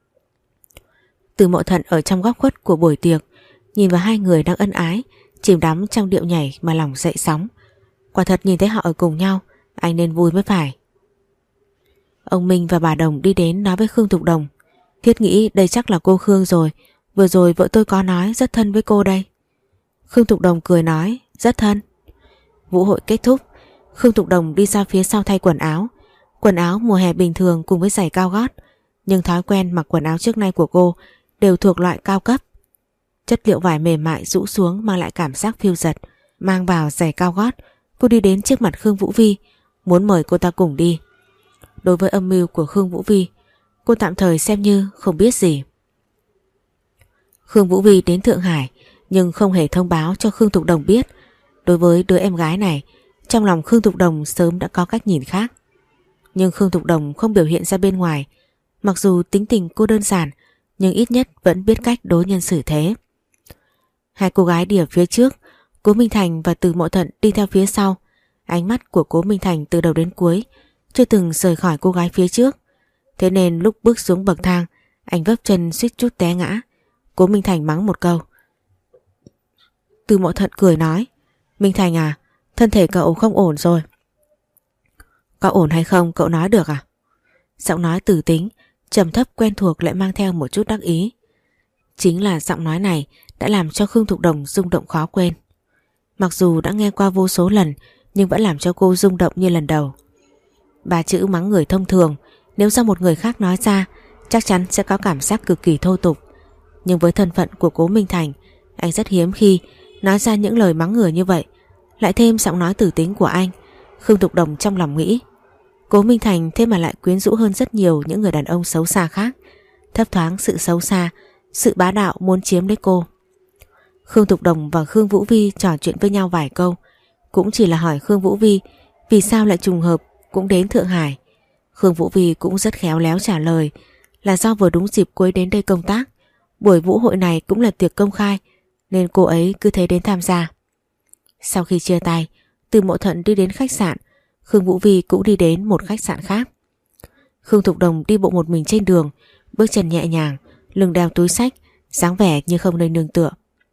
Từ Mộ Thận ở trong góc khuất của buổi tiệc nhìn vào hai người đang ân ái, chìm đắm trong điệu nhảy mà lòng dậy sóng. Quả thật nhìn thấy họ ở cùng nhau, anh nên vui mới phải. Ông Minh và bà Đồng đi đến nói với Khương Thục Đồng. Thiết nghĩ đây chắc là cô Khương rồi, vừa rồi vợ tôi có nói rất thân với cô đây. Khương Thục Đồng cười nói rất thân. Vũ hội kết thúc, Khương Thục Đồng đi ra phía sau thay quần áo. Quần áo mùa hè bình thường cùng với giày cao gót, nhưng thói quen mặc quần áo trước nay của cô đều thuộc loại cao cấp. Chất liệu vải mềm mại rũ xuống mang lại cảm giác phiêu dật. Mang vào giày cao gót, cô đi đến trước mặt Khương Vũ Vi, muốn mời cô ta cùng đi. Đối với âm mưu của Khương Vũ Vi, cô tạm thời xem như không biết gì. Khương Vũ Vi đến Thượng Hải nhưng không hề thông báo cho Khương Thục Đồng biết. Đối với đứa em gái này, trong lòng Khương Thục Đồng sớm đã có cách nhìn khác. Nhưng Khương Thục Đồng không biểu hiện ra bên ngoài. Mặc dù tính tình cô đơn giản, nhưng ít nhất vẫn biết cách đối nhân xử thế. Hai cô gái đi ở phía trước, Cố Minh Thành và Từ Mộ Thận đi theo phía sau. Ánh mắt của Cố Minh Thành từ đầu đến cuối chưa từng rời khỏi cô gái phía trước. Thế nên lúc bước xuống bậc thang, anh vấp chân suýt chút té ngã. Cố Minh Thành mắng một câu. Từ Mộ Thận cười nói, Minh Thành à, thân thể cậu không ổn rồi. Có ổn hay không cậu nói được à? Giọng nói từ tính, trầm thấp quen thuộc lại mang theo một chút đắc ý. Chính là giọng nói này đã làm cho Khương Thục Đồng rung động khó quên. Mặc dù đã nghe qua vô số lần nhưng vẫn làm cho cô rung động như lần đầu. Ba chữ mắng người thông thường, nếu do một người khác nói ra chắc chắn sẽ có cảm giác cực kỳ thô tục. Nhưng với thân phận của Cố Minh Thành, anh rất hiếm khi nói ra những lời mắng người như vậy. Lại thêm giọng nói tử tính của anh, Khương Thục Đồng trong lòng nghĩ, Cố Minh Thành thế mà lại quyến rũ hơn rất nhiều những người đàn ông xấu xa khác. Thấp thoáng sự xấu xa, sự bá đạo muốn chiếm lấy cô. Khương Thục Đồng và Khương Vũ Vi trò chuyện với nhau vài câu, cũng chỉ là hỏi Khương Vũ Vi vì sao lại trùng hợp cũng đến Thượng Hải. Khương Vũ Vi cũng rất khéo léo trả lời là do vừa đúng dịp cô ấy đến đây công tác. Buổi vũ hội này cũng là tiệc công khai nên cô ấy cứ thế đến tham gia. Sau khi chia tay, Từ Mộ Thận đi đến khách sạn, Khương Vũ Vi cũng đi đến một khách sạn khác. Khương Thục Đồng đi bộ một mình trên đường, bước chân nhẹ nhàng, lưng đeo túi xách, dáng vẻ như không nơi nương tựa.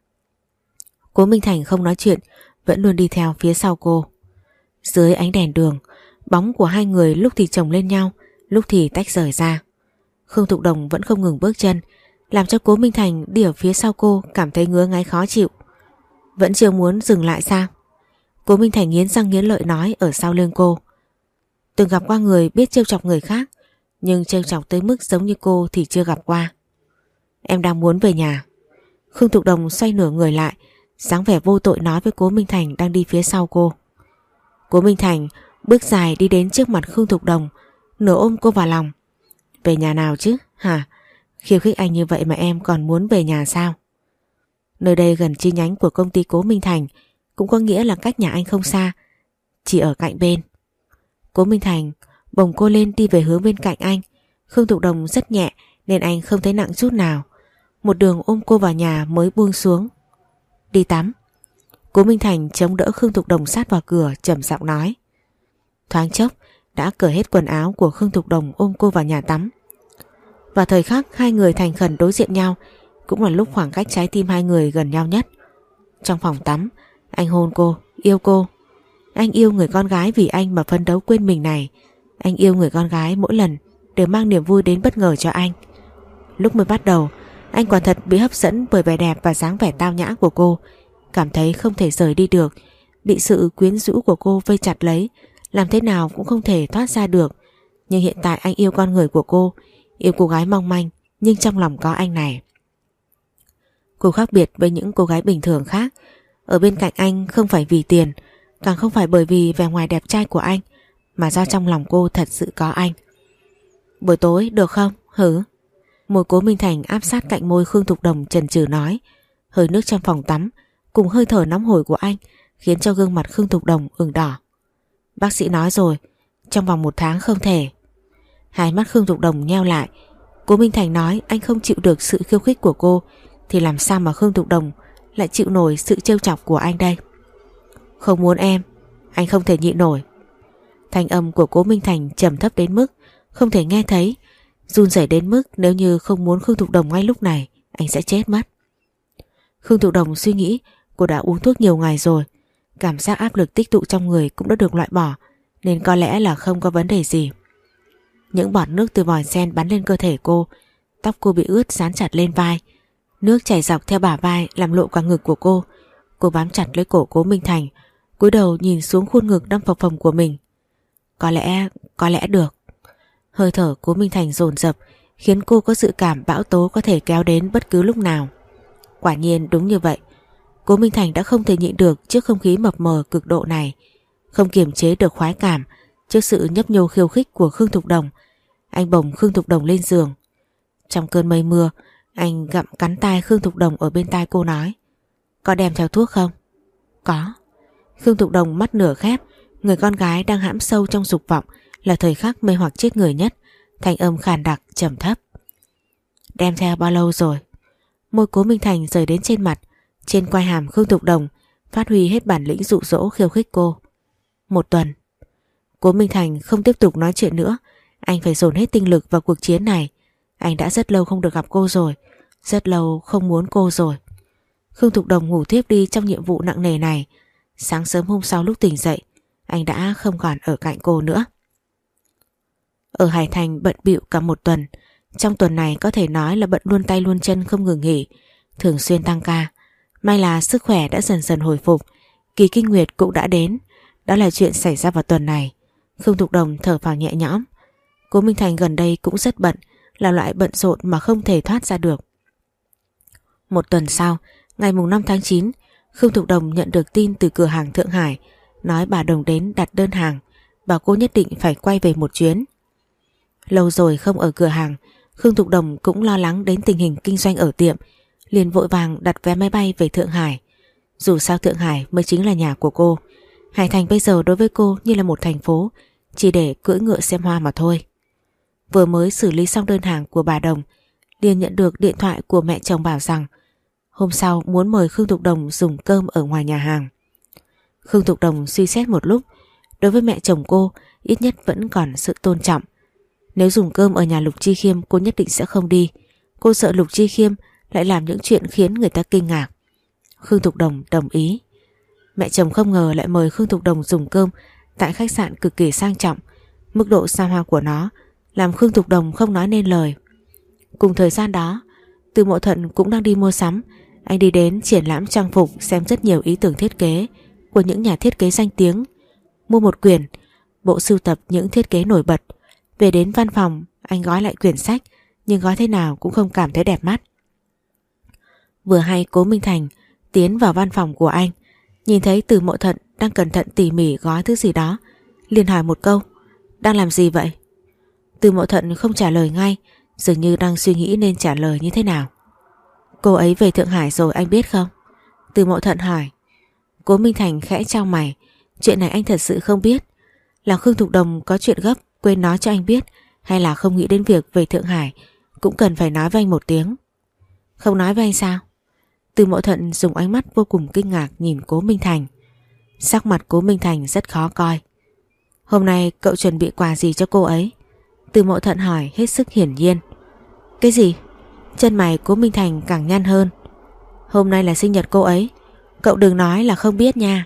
Cố Minh Thành không nói chuyện, vẫn luôn đi theo phía sau cô. Dưới ánh đèn đường, bóng của hai người lúc thì chồng lên nhau, lúc thì tách rời ra. Khương Thục Đồng vẫn không ngừng bước chân, làm cho Cố Minh Thành đi ở phía sau cô cảm thấy ngứa ngáy khó chịu. Vẫn chưa muốn dừng lại sao? Cố Minh Thành nghiến răng nghiến lợi nói ở sau lưng cô. Từng gặp qua người biết trêu chọc người khác, nhưng trêu chọc tới mức giống như cô thì chưa gặp qua. Em đang muốn về nhà. Khương Thục Đồng xoay nửa người lại, dáng vẻ vô tội nói với Cố Minh Thành đang đi phía sau cô. Cố Minh Thành bước dài đi đến trước mặt Khương Thục Đồng, nửa ôm cô vào lòng. Về nhà nào chứ, hả? Khiêu khích anh như vậy mà em còn muốn về nhà sao? Nơi đây gần chi nhánh của công ty Cố Minh Thành, cũng có nghĩa là cách nhà anh không xa, chỉ ở cạnh bên. Cố Minh Thành bồng cô lên đi về hướng bên cạnh anh. Khương Thục Đồng rất nhẹ nên anh không thấy nặng chút nào. Một đường ôm cô vào nhà mới buông xuống. Đi tắm. Cố Minh Thành chống đỡ Khương Thục Đồng sát vào cửa, trầm giọng nói. Thoáng chốc đã cởi hết quần áo của Khương Thục Đồng ôm cô vào nhà tắm. Vào thời khắc hai người thành khẩn đối diện nhau cũng là lúc khoảng cách trái tim hai người gần nhau nhất. Trong phòng tắm, anh hôn cô, yêu cô. Anh yêu người con gái vì anh mà phấn đấu quên mình này. Anh yêu người con gái mỗi lần đều mang niềm vui đến bất ngờ cho anh. Lúc mới bắt đầu, anh quả thật bị hấp dẫn bởi vẻ đẹp và dáng vẻ tao nhã của cô, cảm thấy không thể rời đi được, bị sự quyến rũ của cô vây chặt lấy, làm thế nào cũng không thể thoát ra được. Nhưng hiện tại anh yêu con người của cô, yêu cô gái mong manh nhưng trong lòng có anh này. Cô khác biệt với những cô gái bình thường khác, ở bên cạnh anh không phải vì tiền, càng không phải bởi vì vẻ ngoài đẹp trai của anh, mà do trong lòng cô thật sự có anh. Buổi tối được không? Hử? Môi Cố Minh Thành áp sát cạnh môi Khương Thục Đồng chần chừ nói. Hơi nước trong phòng tắm cùng hơi thở nóng hổi của anh khiến cho gương mặt Khương Thục Đồng ửng đỏ. Bác sĩ nói rồi, trong vòng một tháng không thể. Hai mắt Khương Thục Đồng nheo lại. Cố Minh Thành nói anh không chịu được sự khiêu khích của cô, thì làm sao mà Khương Thục Đồng lại chịu nổi sự trêu chọc của anh đây? Không muốn em, anh không thể nhịn nổi. Thanh âm của Cố Minh Thành trầm thấp đến mức không thể nghe thấy, run rẩy đến mức nếu như không muốn Khương Thục Đồng ngay lúc này, anh sẽ chết mất. Khương Thục Đồng suy nghĩ cô đã uống thuốc nhiều ngày rồi, cảm giác áp lực tích tụ trong người cũng đã được loại bỏ, nên có lẽ là không có vấn đề gì. Những bọt nước từ vòi sen bắn lên cơ thể cô, tóc cô bị ướt dán chặt lên vai, nước chảy dọc theo bả vai làm lộ cả ngực của cô. Cô bám chặt lấy cổ Cố Minh Thành, cúi đầu nhìn xuống khuôn ngực đang phập phồng của mình. Có lẽ, có lẽ được. Hơi thở Cố Minh Thành dồn dập khiến cô có dự cảm bão tố có thể kéo đến bất cứ lúc nào. Quả nhiên đúng như vậy. Cố Minh Thành đã không thể nhịn được trước không khí mập mờ cực độ này, không kiềm chế được khoái cảm trước sự nhấp nhô khiêu khích của Khương Thục Đồng. Anh bồng Khương Thục Đồng lên giường. Trong cơn mây mưa, anh gặm cắn tai Khương Thục Đồng ở bên tai cô nói. Có đem theo thuốc không? Có. Khương Thục Đồng mắt nửa khép, người con gái đang hãm sâu trong dục vọng, là thời khắc mê hoặc chết người nhất. Thanh âm khàn đặc trầm thấp. Đem theo bao lâu rồi? Môi Cố Minh Thành rời đến trên mặt, trên quai hàm Khương Thục Đồng phát huy hết bản lĩnh dụ dỗ khiêu khích cô. Một tuần. Cố Minh Thành không tiếp tục nói chuyện nữa, anh phải dồn hết tinh lực vào cuộc chiến này. Anh đã rất lâu không được gặp cô rồi, rất lâu không muốn cô rồi. Khương Thục Đồng ngủ thiếp đi trong nhiệm vụ nặng nề này. Sáng sớm hôm sau lúc tỉnh dậy, anh đã không còn ở cạnh cô nữa. Ở Hải Thành bận bịu cả một tuần. Trong tuần này có thể nói là bận luôn tay luôn chân không ngừng nghỉ, thường xuyên tăng ca. May là sức khỏe đã dần dần hồi phục, kỳ kinh nguyệt cũng đã đến. Đó là chuyện xảy ra vào tuần này. Khương Thục Đồng thở phào nhẹ nhõm. Cố Minh Thành gần đây cũng rất bận, là loại bận rộn mà không thể thoát ra được. Một tuần sau, ngày mùng năm tháng chín, Khương Thục Đồng nhận được tin từ cửa hàng Thượng Hải, nói bà Đồng đến đặt đơn hàng, bảo cô nhất định phải quay về một chuyến. Lâu rồi không ở cửa hàng, Khương Thục Đồng cũng lo lắng đến tình hình kinh doanh ở tiệm, liền vội vàng đặt vé máy bay về Thượng Hải. Dù sao Thượng Hải mới chính là nhà của cô, Hải Thành bây giờ đối với cô như là một thành phố, chỉ để cưỡi ngựa xem hoa mà thôi. Vừa mới xử lý xong đơn hàng của bà Đồng, liền nhận được điện thoại của mẹ chồng bảo rằng hôm sau muốn mời Khương Thục Đồng dùng cơm ở ngoài nhà hàng. Khương Thục Đồng suy xét một lúc, đối với mẹ chồng cô ít nhất vẫn còn sự tôn trọng. Nếu dùng cơm ở nhà Lục Chi Khiêm cô nhất định sẽ không đi. Cô sợ Lục Chi Khiêm lại làm những chuyện khiến người ta kinh ngạc. Khương Thục Đồng đồng ý. Mẹ chồng không ngờ lại mời Khương Thục Đồng dùng cơm tại khách sạn cực kỳ sang trọng. Mức độ xa hoa của nó làm Khương Thục Đồng không nói nên lời. Cùng thời gian đó, Từ Mộ Thuận cũng đang đi mua sắm. Anh đi đến triển lãm trang phục, xem rất nhiều ý tưởng thiết kế của những nhà thiết kế danh tiếng, mua một quyển bộ sưu tập những thiết kế nổi bật. Về đến văn phòng, anh gói lại quyển sách, nhưng gói thế nào cũng không cảm thấy đẹp mắt. Vừa hay Cố Minh Thành tiến vào văn phòng của anh, nhìn thấy Từ Mộ Thuận đang cẩn thận tỉ mỉ gói thứ gì đó, liền hỏi một câu: đang làm gì vậy? Từ Mộ Thuận không trả lời ngay, dường như đang suy nghĩ nên trả lời như thế nào. Cô ấy về Thượng Hải rồi anh biết không? Từ Mộ Thuận hỏi. Cố Minh Thành khẽ chau mày. Chuyện này anh thật sự không biết. Là Khương Thục Đồng có chuyện gấp quên nói cho anh biết, hay là không nghĩ đến việc về Thượng Hải cũng cần phải nói với anh một tiếng? Không nói với anh sao? Từ Mộ Thuận dùng ánh mắt vô cùng kinh ngạc nhìn Cố Minh Thành. Sắc mặt Cố Minh Thành rất khó coi. Hôm nay cậu chuẩn bị quà gì cho cô ấy? Từ Mộ Thuận hỏi hết sức hiển nhiên. Cái gì? Chân mày Cố Minh Thành càng nhăn hơn. Hôm nay là sinh nhật cô ấy, cậu đừng nói là không biết nha.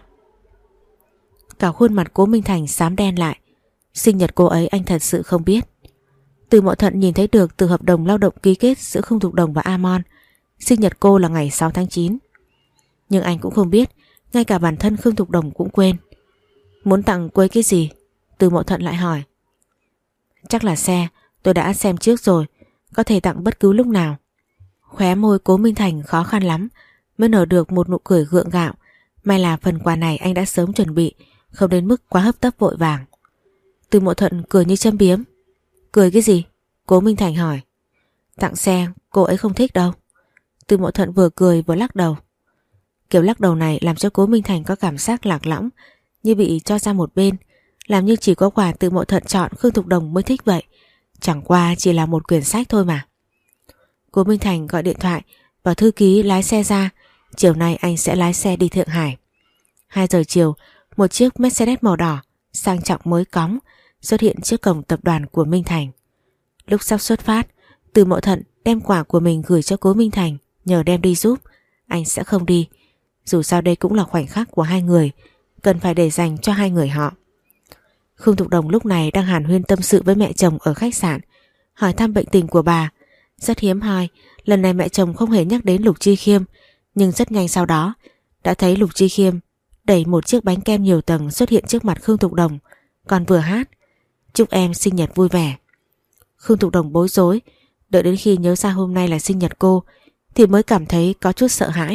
Cả khuôn mặt Cố Minh Thành xám đen lại. Sinh nhật cô ấy anh thật sự không biết. Từ Mộ Thuận nhìn thấy được từ hợp đồng lao động ký kết giữa Khương Thục Đồng và Amon, sinh nhật cô là ngày sáu tháng chín. Nhưng anh cũng không biết, ngay cả bản thân Khương Thục Đồng cũng quên. Muốn tặng cô ấy cái gì? Từ Mộ Thuận lại hỏi. Chắc là xe, tôi đã xem trước rồi, có thể tặng bất cứ lúc nào. Khóe môi Cố Minh Thành khó khăn lắm mới nở được một nụ cười gượng gạo. May là phần quà này anh đã sớm chuẩn bị, không đến mức quá hấp tấp vội vàng. Từ Mộ Thuận cười như châm biếm. Cười cái gì? Cố Minh Thành hỏi. Tặng xe cô ấy không thích đâu. Từ Mộ Thuận vừa cười vừa lắc đầu. Kiểu lắc đầu này làm cho Cố Minh Thành có cảm giác lạc lõng, như bị cho ra một bên, làm như chỉ có quà Từ Mộ Thuận chọn Khương Thục Đồng mới thích vậy. Chẳng qua chỉ là một quyển sách thôi mà. Cố Minh Thành gọi điện thoại và thư ký lái xe ra. Chiều nay anh sẽ lái xe đi Thượng Hải. Hai giờ chiều, một chiếc Mercedes màu đỏ sang trọng mới cóng xuất hiện trước cổng tập đoàn của Minh Thành. Lúc sắp xuất phát, Từ Mộ Thuận đem quà của mình gửi cho Cố Minh Thành nhờ đem đi giúp. Anh sẽ không đi. Dù sao đây cũng là khoảnh khắc của hai người, cần phải để dành cho hai người họ. Khương Thục Đồng lúc này đang hàn huyên tâm sự với mẹ chồng ở khách sạn, hỏi thăm bệnh tình của bà. Rất hiếm hoi, lần này mẹ chồng không hề nhắc đến Lục Chi Khiêm, nhưng rất nhanh sau đó đã thấy Lục Chi Khiêm đẩy một chiếc bánh kem nhiều tầng xuất hiện trước mặt Khương Thục Đồng, còn vừa hát chúc em sinh nhật vui vẻ. Khương Thục Đồng bối rối, đợi đến khi nhớ ra hôm nay là sinh nhật cô thì mới cảm thấy có chút sợ hãi.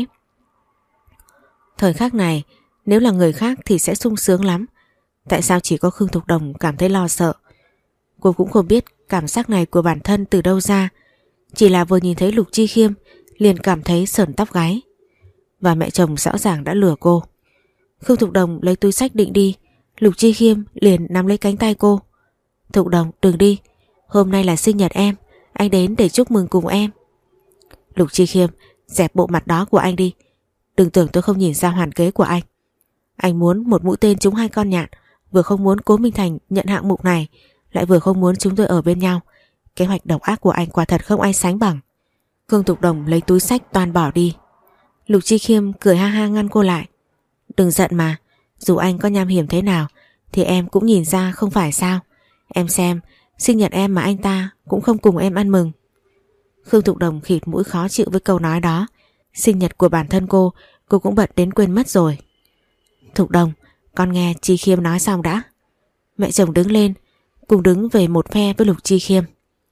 Thời khắc này, nếu là người khác thì sẽ sung sướng lắm. Tại sao chỉ có Khương Thục Đồng cảm thấy lo sợ? Cô cũng không biết cảm giác này của bản thân từ đâu ra, chỉ là vừa nhìn thấy Lục Chi Khiêm liền cảm thấy sởn tóc gáy. Và mẹ chồng rõ ràng đã lừa cô. Khương Thục Đồng lấy túi xách định đi, Lục Chi Khiêm liền nắm lấy cánh tay cô. Thục Đồng đừng đi, hôm nay là sinh nhật em, anh đến để chúc mừng cùng em. Lục Chi Khiêm, dẹp bộ mặt đó của anh đi, đừng tưởng tôi không nhìn ra hoàn kế của anh. Anh muốn một mũi tên trúng hai con nhạn, vừa không muốn Cố Minh Thành nhận hạng mục này, lại vừa không muốn chúng tôi ở bên nhau. Kế hoạch độc ác của anh quả thật không ai sánh bằng. Khương Thục Đồng lấy túi xách toan bỏ đi. Lục Chi Khiêm cười ha ha ngăn cô lại. Đừng giận mà, dù anh có nham hiểm thế nào thì em cũng nhìn ra không phải sao. Em xem, sinh nhật em mà anh ta cũng không cùng em ăn mừng. Khương Thục Đồng khịt mũi khó chịu với câu nói đó. Sinh nhật của bản thân cô, cô cũng bận đến quên mất rồi. Thục Đồng, con nghe Chi Khiêm nói xong đã. Mẹ chồng đứng lên, cùng đứng về một phe với Lục Chi Khiêm.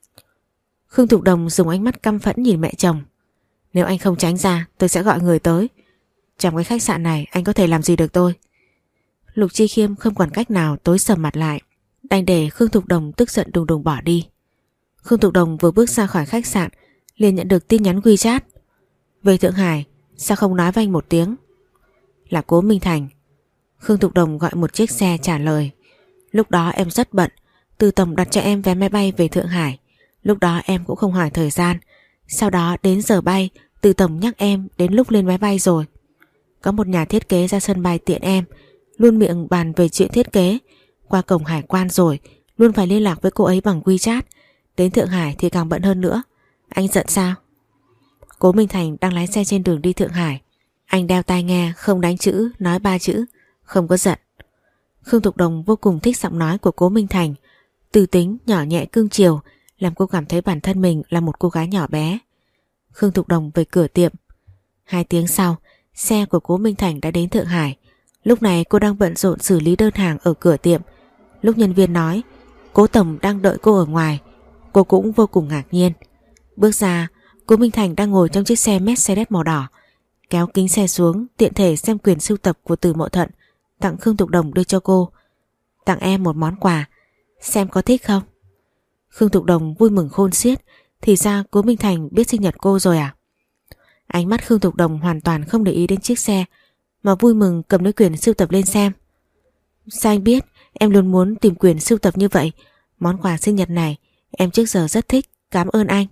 Khương Thục Đồng dùng ánh mắt căm phẫn nhìn mẹ chồng. Nếu anh không tránh ra, tôi sẽ gọi người tới. Trong cái khách sạn này anh có thể làm gì được tôi? Lục Chi Khiêm không còn cách nào, tối sầm mặt lại, đành để Khương Thục Đồng tức giận đùng đùng bỏ đi. Khương Thục Đồng vừa bước ra khỏi khách sạn liền nhận được tin nhắn WeChat. Về Thượng Hải, sao không nói với anh một tiếng? Là Cố Minh Thành. Khương Thục Đồng gọi một chiếc xe trả lời. Lúc đó em rất bận, Từ tổng đặt cho em vé máy bay về Thượng Hải. Lúc đó em cũng không hỏi thời gian. Sau đó đến giờ bay, Từ tổng nhắc em đến lúc lên máy bay rồi. Có một nhà thiết kế ra sân bay tiện em, luôn miệng bàn về chuyện thiết kế. Qua cổng hải quan rồi, luôn phải liên lạc với cô ấy bằng WeChat. Đến Thượng Hải thì càng bận hơn nữa. Anh giận sao? Cố Minh Thành đang lái xe trên đường đi Thượng Hải. Anh đeo tai nghe, không đánh chữ, nói ba chữ, không có giận. Khương Thục Đồng vô cùng thích giọng nói của Cố Minh Thành, từ tính, nhỏ nhẹ, cương chiều, làm cô cảm thấy bản thân mình là một cô gái nhỏ bé. Khương Thục Đồng về cửa tiệm. Hai tiếng sau, xe của Cố Minh Thành đã đến Thượng Hải. Lúc này cô đang bận rộn xử lý đơn hàng ở cửa tiệm. Lúc nhân viên nói Cố tổng đang đợi cô ở ngoài, cô cũng vô cùng ngạc nhiên. Bước ra, Cố Minh Thành đang ngồi trong chiếc xe Mercedes màu đỏ, kéo kính xe xuống, tiện thể xem quyển sưu tập của Từ Mộ Thuận tặng Khương Thục Đồng đưa cho cô. Tặng em một món quà, xem có thích không? Khương Thục Đồng vui mừng khôn xiết. Thì ra Cố Minh Thành biết sinh nhật cô rồi à? Ánh mắt Khương Thục Đồng hoàn toàn không để ý đến chiếc xe, mà vui mừng cầm lấy quyển sưu tập lên xem. Sao anh biết em luôn muốn tìm quyển sưu tập như vậy? Món quà sinh nhật này em trước giờ rất thích, cảm ơn anh.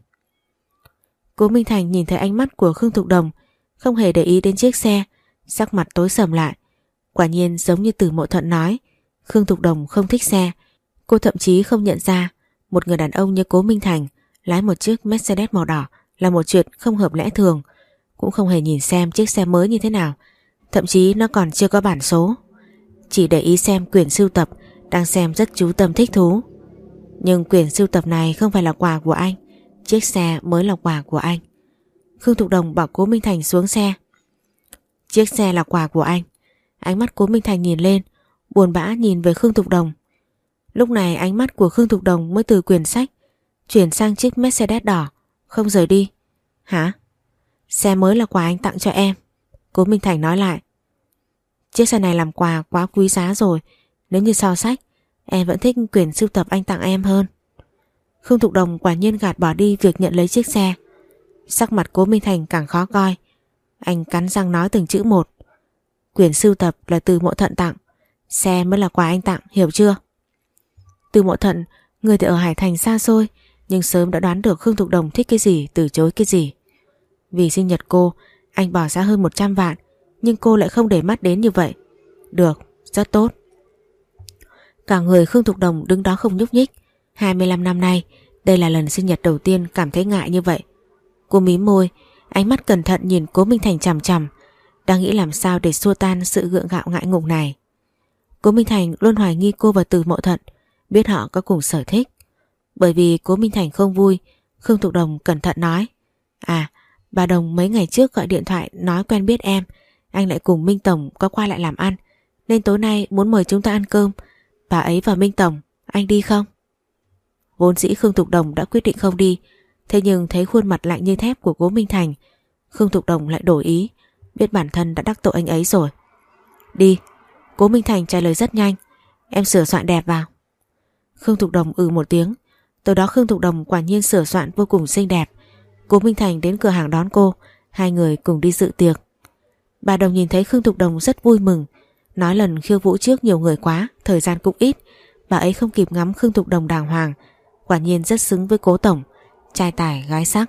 Cố Minh Thành nhìn thấy ánh mắt của Khương Thục Đồng, không hề để ý đến chiếc xe, sắc mặt tối sầm lại. Quả nhiên giống như Từ Mộ Thuận nói, Khương Thục Đồng không thích xe. Cô thậm chí không nhận ra một người đàn ông như Cố Minh Thành lái một chiếc Mercedes màu đỏ là một chuyện không hợp lẽ thường, cũng không hề nhìn xem chiếc xe mới như thế nào, thậm chí nó còn chưa có bản số. Chỉ để ý xem quyển sưu tập, đang xem rất chú tâm thích thú. Nhưng quyển sưu tập này không phải là quà của anh, chiếc xe mới là quà của anh. Khương Thục Đồng bảo Cố Minh Thành xuống xe. Chiếc xe là quà của anh. Ánh mắt Cố Minh Thành nhìn lên, buồn bã nhìn về Khương Thục Đồng. Lúc này ánh mắt của Khương Thục Đồng mới từ quyển sách chuyển sang chiếc Mercedes đỏ, không rời đi. Hả? Xe mới là quà anh tặng cho em. Cố Minh Thành nói lại. Chiếc xe này làm quà quá quý giá rồi, nếu như so sách, em vẫn thích quyển sưu tập anh tặng em hơn. Khương Thục Đồng quả nhiên gạt bỏ đi việc nhận lấy chiếc xe. Sắc mặt Cố Minh Thành càng khó coi. Anh cắn răng nói từng chữ một. Quyển sưu tập là Từ Mộ Thận tặng, xe mới là quà anh tặng, hiểu chưa? Từ Mộ Thận, người thì ở Hải Thành xa xôi, nhưng sớm đã đoán được Khương Thục Đồng thích cái gì, từ chối cái gì. Vì sinh nhật cô, anh bỏ ra hơn một trăm vạn, nhưng cô lại không để mắt đến như vậy. Được, rất tốt. Cả người Khương Thục Đồng đứng đó không nhúc nhích. hai mươi lăm năm nay, đây là lần sinh nhật đầu tiên cảm thấy ngại như vậy. Cô mím môi, ánh mắt cẩn thận nhìn Cố Minh Thành chằm chằm, đang nghĩ làm sao để xua tan sự gượng gạo ngại ngùng này. Cố Minh Thành luôn hoài nghi cô và Từ Mộ Thận biết họ có cùng sở thích. Bởi vì Cố Minh Thành không vui, Khương Thục Đồng cẩn thận nói. À, bà Đồng mấy ngày trước gọi điện thoại nói quen biết em, anh lại cùng Minh Tổng có qua lại làm ăn, nên tối nay muốn mời chúng ta ăn cơm. Bà ấy và Minh Tổng, anh đi không? Vốn dĩ Khương Thục Đồng đã quyết định không đi, thế nhưng thấy khuôn mặt lạnh như thép của Cố Minh Thành, Khương Thục Đồng lại đổi ý, biết bản thân đã đắc tội anh ấy rồi. Đi. Cố Minh Thành trả lời rất nhanh. Em sửa soạn đẹp vào. Khương Thục Đồng ừ một tiếng. Từ đó Khương Thục Đồng quả nhiên sửa soạn vô cùng xinh đẹp. Cố Minh Thành đến cửa hàng đón cô, hai người cùng đi dự tiệc. Bà Đồng nhìn thấy Khương Thục Đồng rất vui mừng, nói lần khiêu vũ trước nhiều người quá, thời gian cũng ít, bà ấy không kịp ngắm Khương Thục Đồng đàng hoàng. Quả nhiên rất xứng với Cố Tổng, trai tài gái sắc.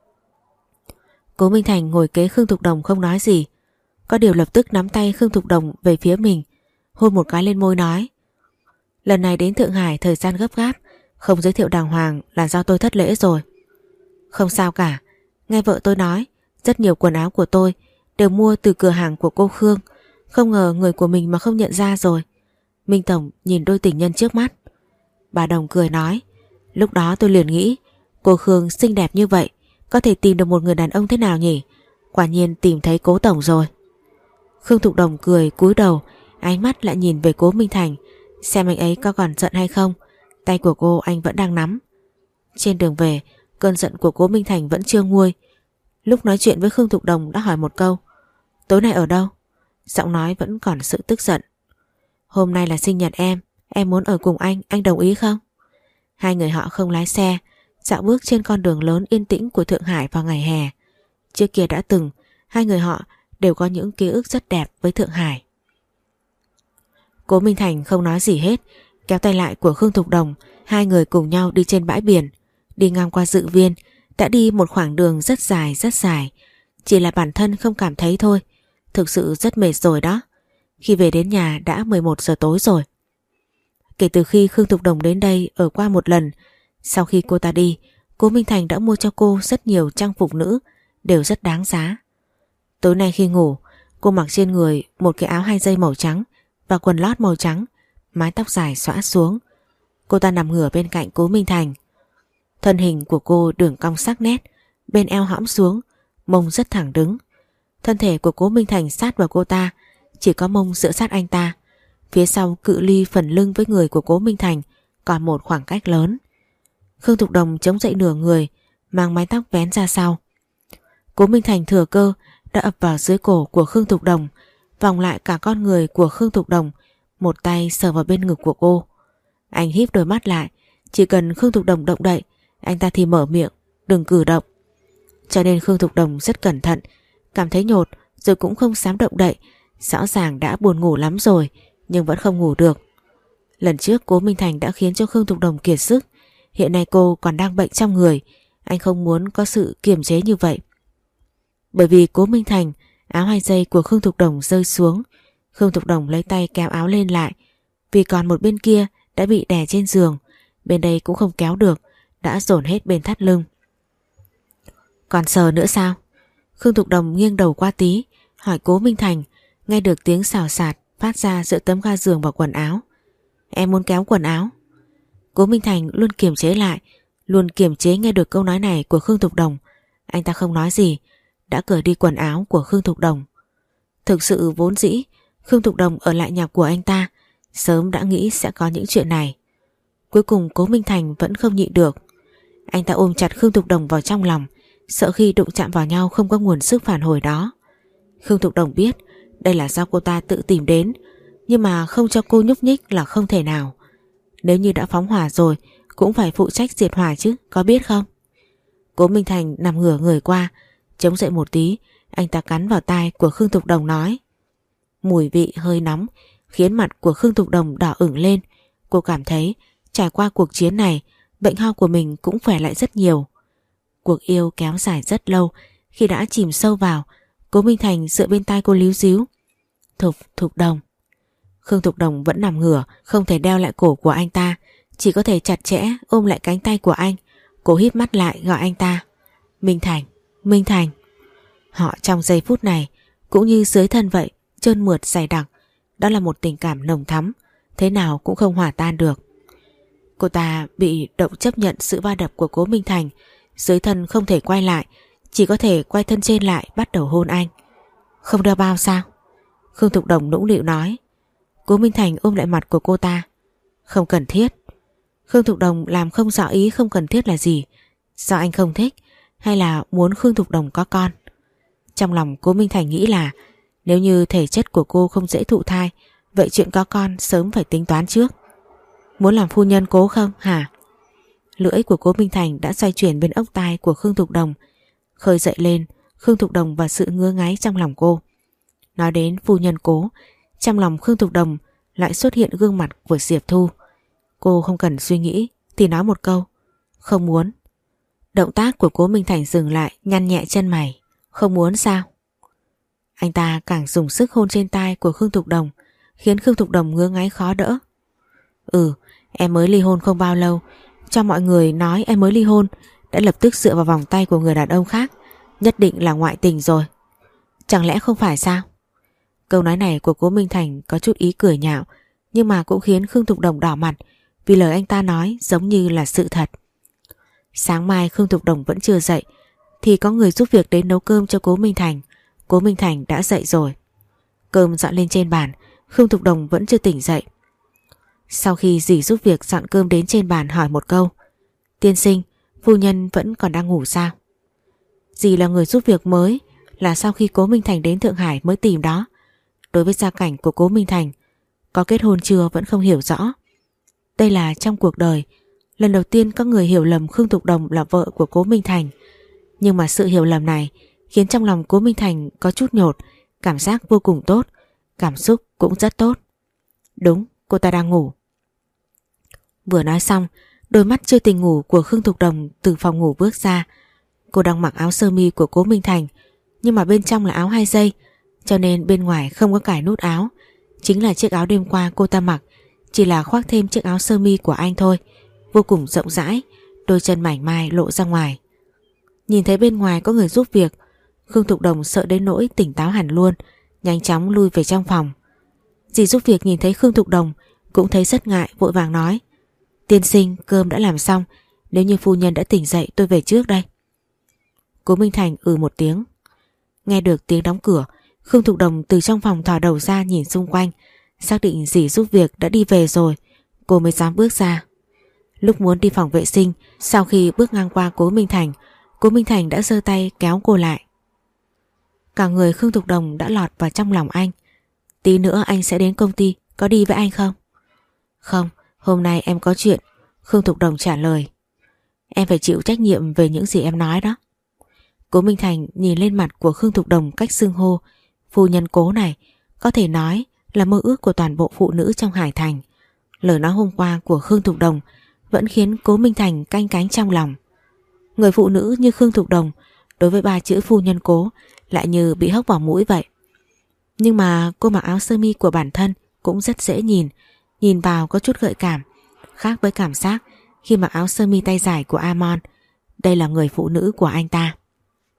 Cố Minh Thành ngồi kế Khương Thục Đồng không nói gì, có điều lập tức nắm tay Khương Thục Đồng về phía mình, hôn một cái lên môi nói. Lần này đến Thượng Hải thời gian gấp gáp, không giới thiệu đàng hoàng là do tôi thất lễ rồi. Không sao cả, nghe vợ tôi nói, rất nhiều quần áo của tôi đều mua từ cửa hàng của cô Khương, không ngờ người của mình mà không nhận ra rồi. Minh Tổng nhìn đôi tình nhân trước mắt. Bà Đồng cười nói, lúc đó tôi liền nghĩ, cô Khương xinh đẹp như vậy, có thể tìm được một người đàn ông thế nào nhỉ? Quả nhiên tìm thấy Cố Tổng rồi. Khương Thục Đồng cười cúi đầu, ánh mắt lại nhìn về Cố Minh Thành, xem anh ấy có còn giận hay không. Tay của cô anh vẫn đang nắm. Trên đường về, cơn giận của Cố Minh Thành vẫn chưa nguôi. Lúc nói chuyện với Khương Thục Đồng đã hỏi một câu, tối nay ở đâu? Giọng nói vẫn còn sự tức giận. Hôm nay là sinh nhật em, em muốn ở cùng anh, anh đồng ý không? Hai người họ không lái xe, dạo bước trên con đường lớn yên tĩnh của Thượng Hải vào ngày hè. Trước kia đã từng, hai người họ đều có những ký ức rất đẹp với Thượng Hải. Cố Minh Thành không nói gì hết, kéo tay lại của Khương Thục Đồng, hai người cùng nhau đi trên bãi biển. Đi ngang qua Dự Viên, đã đi một khoảng đường rất dài rất dài. Chỉ là bản thân không cảm thấy thôi, thực sự rất mệt rồi đó. Khi về đến nhà đã mười một giờ tối rồi. Kể từ khi Khương Thục Đồng đến đây ở qua một lần, sau khi cô ta đi, Cố Minh Thành đã mua cho cô rất nhiều trang phục nữ, đều rất đáng giá. Tối nay khi ngủ, cô mặc trên người một cái áo hai dây màu trắng và quần lót màu trắng, mái tóc dài xõa xuống. Cô ta nằm ngửa bên cạnh Cố Minh Thành. Thân hình của cô đường cong sắc nét, bên eo hõm xuống, mông rất thẳng đứng. Thân thể của Cố Minh Thành sát vào cô ta, chỉ có mông dựa sát anh ta. Phía sau cự ly phần lưng với người của Cố Minh Thành còn một khoảng cách lớn. Khương Thục Đồng chống dậy nửa người, mang mái tóc vén ra sau. Cố Minh Thành thừa cơ đã ập vào dưới cổ của Khương Thục Đồng, vòng lại cả con người của Khương Thục Đồng, một tay sờ vào bên ngực của cô. Anh híp đôi mắt lại, chỉ cần Khương Thục Đồng động đậy, anh ta thì mở miệng, đừng cử động. Cho nên Khương Thục Đồng rất cẩn thận, cảm thấy nhột rồi cũng không dám động đậy. Rõ ràng đã buồn ngủ lắm rồi, nhưng vẫn không ngủ được. Lần trước Cố Minh Thành đã khiến cho Khương Thục Đồng kiệt sức, hiện nay cô còn đang bệnh trong người, anh không muốn có sự kiềm chế như vậy. Bởi vì Cố Minh Thành, áo hai dây của Khương Thục Đồng rơi xuống, Khương Thục Đồng lấy tay kéo áo lên lại, vì còn một bên kia đã bị đè trên giường, bên đây cũng không kéo được, đã dồn hết bên thắt lưng. Còn sờ nữa sao? Khương Thục Đồng nghiêng đầu qua tí, hỏi Cố Minh Thành, nghe được tiếng xào xạc phát ra giữa tấm ga giường và quần áo. Em muốn kéo quần áo. Cố Minh Thành luôn kiềm chế lại, luôn kiềm chế nghe được câu nói này của Khương Thục Đồng. Anh ta không nói gì, đã cởi đi quần áo của Khương Thục Đồng. Thực sự vốn dĩ Khương Thục Đồng ở lại nhà của anh ta, sớm đã nghĩ sẽ có những chuyện này. Cuối cùng Cố Minh Thành vẫn không nhịn được. Anh ta ôm chặt Khương Thục Đồng vào trong lòng, sợ khi đụng chạm vào nhau không có nguồn sức phản hồi đó. Khương Thục Đồng biết đây là do cô ta tự tìm đến, nhưng mà không cho cô nhúc nhích là không thể nào. Nếu như đã phóng hỏa rồi cũng phải phụ trách diệt hỏa chứ, có biết không? Cố Minh Thành nằm ngửa người qua, chống dậy một tí, anh ta cắn vào tai của Khương Thục Đồng nói. Mùi vị hơi nóng khiến mặt của Khương Thục Đồng đỏ ửng lên. Cô cảm thấy trải qua cuộc chiến này, bệnh ho của mình cũng khỏe lại rất nhiều. Cuộc yêu kéo dài rất lâu, khi đã chìm sâu vào, Cố Minh Thành dựa bên tai cô líu díu. Thục, Thục Đồng. Khương Thục Đồng vẫn nằm ngửa, không thể đeo lại cổ của anh ta, chỉ có thể chặt chẽ ôm lại cánh tay của anh. Cô híp mắt lại gọi anh ta. Minh Thành, Minh Thành. Họ trong giây phút này cũng như dưới thân vậy, trơn mượt dày đặc. Đó là một tình cảm nồng thắm, thế nào cũng không hòa tan được. Cô ta bị động chấp nhận sự va đập của Cố Minh Thành, dưới thân không thể quay lại, chỉ có thể quay thân trên lại bắt đầu hôn anh. Không đeo bao sao? Khương Thục Đồng nũng nịu nói. Cố Minh Thành ôm lại mặt của cô ta. Không cần thiết. Khương Thục Đồng làm không rõ ý không cần thiết là gì. Do anh không thích hay là muốn Khương Thục Đồng có con? Trong lòng Cố Minh Thành nghĩ là nếu như thể chất của cô không dễ thụ thai, vậy chuyện có con sớm phải tính toán trước. Muốn làm phu nhân Cố không hả? Lưỡi của Cố Minh Thành đã xoay chuyển bên ốc tai của Khương Thục Đồng, khơi dậy lên Khương Thục Đồng và sự ngứa ngáy trong lòng cô. Nói đến phu nhân Cố, trong lòng Khương Thục Đồng lại xuất hiện gương mặt của Diệp Thu. Cô không cần suy nghĩ thì nói một câu. Không muốn. Động tác của Cố Minh Thành dừng lại, nhăn nhẹ chân mày. Không muốn sao? Anh ta càng dùng sức hôn trên tai của Khương Thục Đồng, khiến Khương Thục Đồng ngứa ngáy khó đỡ. Ừ, em mới ly hôn không bao lâu, cho mọi người nói em mới ly hôn, đã lập tức dựa vào vòng tay của người đàn ông khác, nhất định là ngoại tình rồi. Chẳng lẽ không phải sao? Câu nói này của Cố Minh Thành có chút ý cười nhạo, nhưng mà cũng khiến Khương Thục Đồng đỏ mặt, vì lời anh ta nói giống như là sự thật. Sáng mai Khương Thục Đồng vẫn chưa dậy, thì có người giúp việc đến nấu cơm cho Cố Minh Thành. Cố Minh Thành đã dậy rồi. Cơm dọn lên trên bàn, Khương Thục Đồng vẫn chưa tỉnh dậy. Sau khi dì giúp việc dọn cơm đến trên bàn hỏi một câu. Tiên sinh, phu nhân vẫn còn đang ngủ sao? Dì là người giúp việc mới, là sau khi Cố Minh Thành đến Thượng Hải mới tìm đó. Đối với gia cảnh của Cố Minh Thành, có kết hôn chưa vẫn không hiểu rõ. Đây là trong cuộc đời lần đầu tiên có người hiểu lầm Khương Thục Đồng là vợ của Cố Minh Thành. Nhưng mà sự hiểu lầm này khiến trong lòng Cố Minh Thành có chút nhột, cảm giác vô cùng tốt, cảm xúc cũng rất tốt. Đúng, cô ta đang ngủ. Vừa nói xong, đôi mắt chưa tỉnh ngủ của Khương Thục Đồng từ phòng ngủ bước ra. Cô đang mặc áo sơ mi của Cố Minh Thành, nhưng mà bên trong là áo hai dây, cho nên bên ngoài không có cài nút áo. Chính là chiếc áo đêm qua cô ta mặc, chỉ là khoác thêm chiếc áo sơ mi của anh thôi, vô cùng rộng rãi, đôi chân mảnh mai lộ ra ngoài. Nhìn thấy bên ngoài có người giúp việc, Khương Thục Đồng sợ đến nỗi tỉnh táo hẳn luôn, nhanh chóng lui về trong phòng. Dì giúp việc nhìn thấy Khương Thục Đồng cũng thấy rất ngại, vội vàng nói. Tiên sinh, cơm đã làm xong, nếu như phu nhân đã tỉnh dậy tôi về trước đây. Cố Minh Thành ừ một tiếng. Nghe được tiếng đóng cửa, Khương Thục Đồng từ trong phòng thò đầu ra nhìn xung quanh, xác định dì giúp việc đã đi về rồi, cô mới dám bước ra. Lúc muốn đi phòng vệ sinh, sau khi bước ngang qua Cố Minh Thành, Cố Minh Thành đã giơ tay kéo cô lại. Cả người Khương Thục Đồng đã lọt vào trong lòng anh. Tí nữa anh sẽ đến công ty, có đi với anh không? Không, hôm nay em có chuyện. Khương Thục Đồng trả lời. Em phải chịu trách nhiệm về những gì em nói đó. Cố Minh Thành nhìn lên mặt của Khương Thục Đồng cách xưng hô phu nhân Cố này, có thể nói là mơ ước của toàn bộ phụ nữ trong Hải Thành. Lời nói hôm qua của Khương Thục Đồng vẫn khiến Cố Minh Thành canh cánh trong lòng. Người phụ nữ như Khương Thục Đồng đối với ba chữ phu nhân Cố lại như bị hốc vào mũi vậy. Nhưng mà cô mặc áo sơ mi của bản thân cũng rất dễ nhìn, nhìn vào có chút gợi cảm, khác với cảm giác khi mặc áo sơ mi tay dài của Amon. Đây là người phụ nữ của anh ta.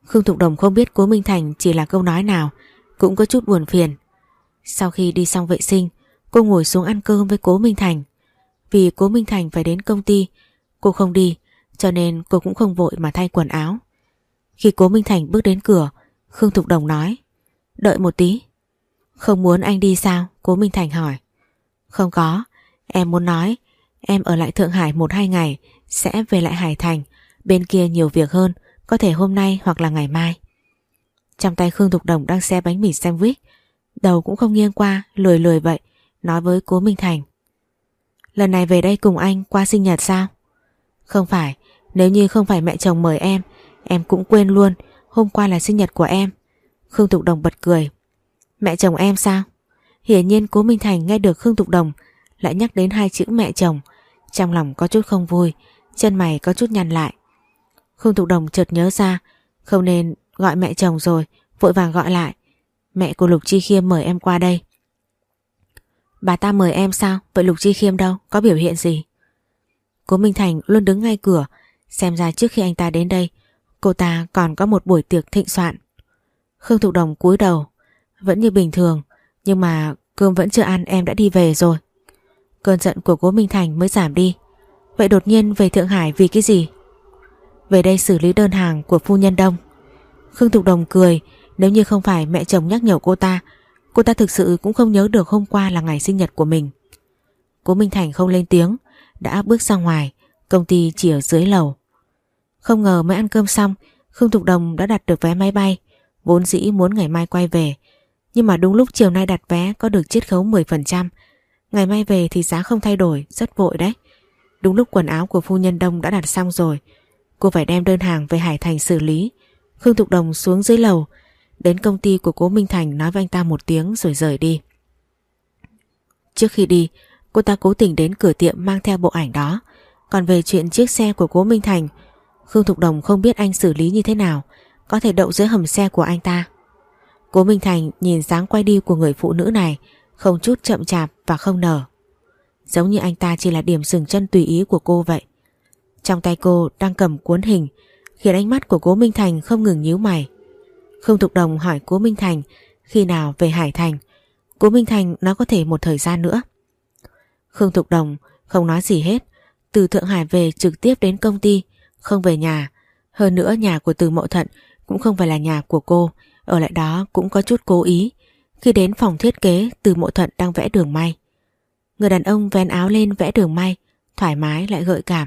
Khương Thục Đồng không biết Cố Minh Thành chỉ là câu nói nào, cũng có chút buồn phiền. Sau khi đi xong vệ sinh, cô ngồi xuống ăn cơm với Cố Minh Thành. Vì Cố Minh Thành phải đến công ty, cô không đi, cho nên cô cũng không vội mà thay quần áo. Khi Cố Minh Thành bước đến cửa, Khương Thục Đồng nói: "Đợi một tí." "Không muốn anh đi sao?" Cố Minh Thành hỏi. "Không có, em muốn nói em ở lại Thượng Hải một hai ngày, sẽ về lại Hải Thành. Bên kia nhiều việc hơn, có thể hôm nay hoặc là ngày mai." Trong tay Khương Thục Đồng đang xe bánh mì sandwich, đầu cũng không nghiêng qua, lười lười vậy, nói với Cố Minh Thành: "Lần này về đây cùng anh qua sinh nhật sao?" "Không phải, nếu như không phải mẹ chồng mời em, em cũng quên luôn, hôm qua là sinh nhật của em." Khương Thục Đồng bật cười. "Mẹ chồng em sao?" Hiển nhiên Cố Minh Thành nghe được Khương Thục Đồng lại nhắc đến hai chữ mẹ chồng, trong lòng có chút không vui, chân mày có chút nhăn lại. Khương Thục Đồng chợt nhớ ra không nên gọi mẹ chồng rồi, vội vàng gọi lại: "Mẹ của Lục Chi Khiêm mời em qua đây." "Bà ta mời em sao? Vậy Lục Chi Khiêm đâu? Có biểu hiện gì?" Cố Minh Thành luôn đứng ngay cửa, xem ra trước khi anh ta đến đây, cô ta còn có một buổi tiệc thịnh soạn. Khương Thục Đồng cúi đầu: "Vẫn như bình thường, nhưng mà cơm vẫn chưa ăn em đã đi về rồi." Cơn giận của Cố Minh Thành mới giảm đi. "Vậy đột nhiên về Thượng Hải vì cái gì?" "Về đây xử lý đơn hàng của phu nhân Đông." Khương Thục Đồng cười, nếu như không phải mẹ chồng nhắc nhở cô ta, cô ta thực sự cũng không nhớ được hôm qua là ngày sinh nhật của mình. Cố Minh Thành không lên tiếng, đã bước ra ngoài. Công ty chỉ ở dưới lầu. Không ngờ mới ăn cơm xong, Khương Thục Đồng đã đặt được vé máy bay. Vốn dĩ muốn ngày mai quay về, nhưng mà đúng lúc chiều nay đặt vé có được chiết khấu mười phần trăm. Ngày mai về thì giá không thay đổi, rất vội đấy. Đúng lúc quần áo của phu nhân Đông đã đặt xong rồi, cô phải đem đơn hàng về Hải Thành xử lý. Khương Thục Đồng xuống dưới lầu, đến công ty của Cố Minh Thành nói với anh ta một tiếng rồi rời đi. Trước khi đi, cô ta cố tình đến cửa tiệm mang theo bộ ảnh đó. Còn về chuyện chiếc xe của Cố Minh Thành, Khương Thục Đồng không biết anh xử lý như thế nào, có thể đậu dưới hầm xe của anh ta. Cố Minh Thành nhìn dáng quay đi của người phụ nữ này, không chút chậm chạp và không nở. Giống như anh ta chỉ là điểm dừng chân tùy ý của cô vậy. Trong tay cô đang cầm cuốn hình, khiến ánh mắt của Cố Minh Thành không ngừng nhíu mày. Khương Thục Đồng hỏi Cố Minh Thành khi nào về Hải Thành. Cố Minh Thành nói có thể một thời gian nữa. Khương Thục Đồng không nói gì hết. Từ Thượng Hải về trực tiếp đến công ty, không về nhà. Hơn nữa nhà của Từ Mậu Thận cũng không phải là nhà của cô, ở lại đó cũng có chút cố ý. Khi đến phòng thiết kế, Từ Mậu Thận đang vẽ đường may. Người đàn ông vén áo lên vẽ đường may, thoải mái lại gợi cảm.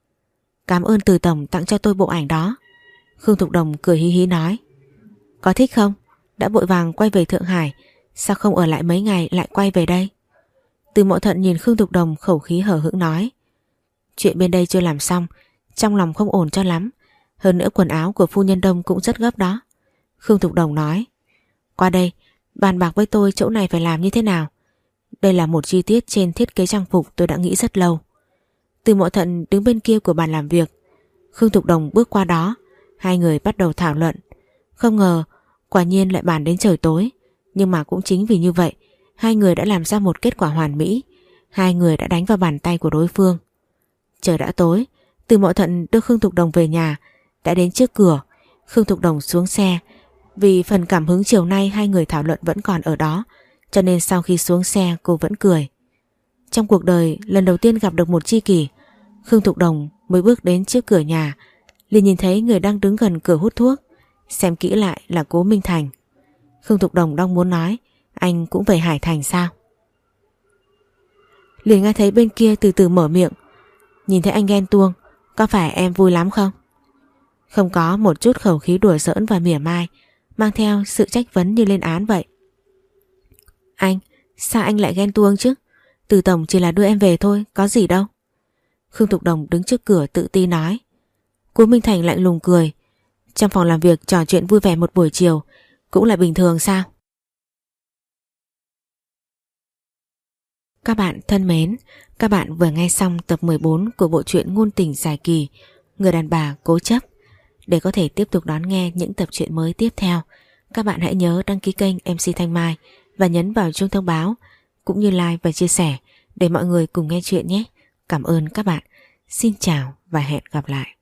"Cảm ơn Từ Tổng tặng cho tôi bộ ảnh đó." Khương Thục Đồng cười hí hí nói. "Có thích không? Đã vội vàng quay về Thượng Hải, sao không ở lại mấy ngày lại quay về đây?" Từ Mậu Thận nhìn Khương Thục Đồng khẩu khí hở hững nói. "Chuyện bên đây chưa làm xong, trong lòng không ổn cho lắm. Hơn nữa quần áo của phu nhân Đông cũng rất gấp đó." Khương Thục Đồng nói. "Qua đây, bàn bạc với tôi chỗ này phải làm như thế nào. Đây là một chi tiết trên thiết kế trang phục tôi đã nghĩ rất lâu." Từ Mậu Thận đứng bên kia của bàn làm việc. Khương Thục Đồng bước qua đó, hai người bắt đầu thảo luận. Không ngờ, quả nhiên lại bàn đến trời tối. Nhưng mà cũng chính vì như vậy, hai người đã làm ra một kết quả hoàn mỹ. Hai người đã đánh vào bàn tay của đối phương. Trời đã tối, Từ Mậu Thận đưa Khương Thục Đồng về nhà. Đã đến trước cửa, Khương Thục Đồng xuống xe. Vì phần cảm hứng chiều nay hai người thảo luận vẫn còn ở đó, cho nên sau khi xuống xe cô vẫn cười. Trong cuộc đời lần đầu tiên gặp được một tri kỷ, Khương Thục Đồng mới bước đến trước cửa nhà, liền nhìn thấy người đang đứng gần cửa hút thuốc. Xem kỹ lại là Cố Minh Thành. Khương Thục Đồng đang muốn nói anh cũng về Hải Thành sao, liền nghe thấy bên kia từ từ mở miệng. "Nhìn thấy anh ghen tuông, có phải em vui lắm không?" Không có, một chút khẩu khí đùa giỡn và mỉa mai, mang theo sự trách vấn như lên án vậy. "Anh, sao anh lại ghen tuông chứ? Từ Tổng chỉ là đưa em về thôi, có gì đâu." Khương Thục Đồng đứng trước cửa tự ti nói. Cố Minh Thành lạnh lùng cười. Trong phòng làm việc trò chuyện vui vẻ một buổi chiều cũng là bình thường sao? Các bạn thân mến, các bạn vừa nghe xong tập mười bốn của bộ truyện ngôn tình dài kỳ Người đàn bà cố chấp. Để có thể tiếp tục đón nghe những tập truyện mới tiếp theo, các bạn hãy nhớ đăng ký kênh em xê Thanh Mai và nhấn vào chuông thông báo, cũng như like và chia sẻ để mọi người cùng nghe chuyện nhé. Cảm ơn các bạn. Xin chào và hẹn gặp lại.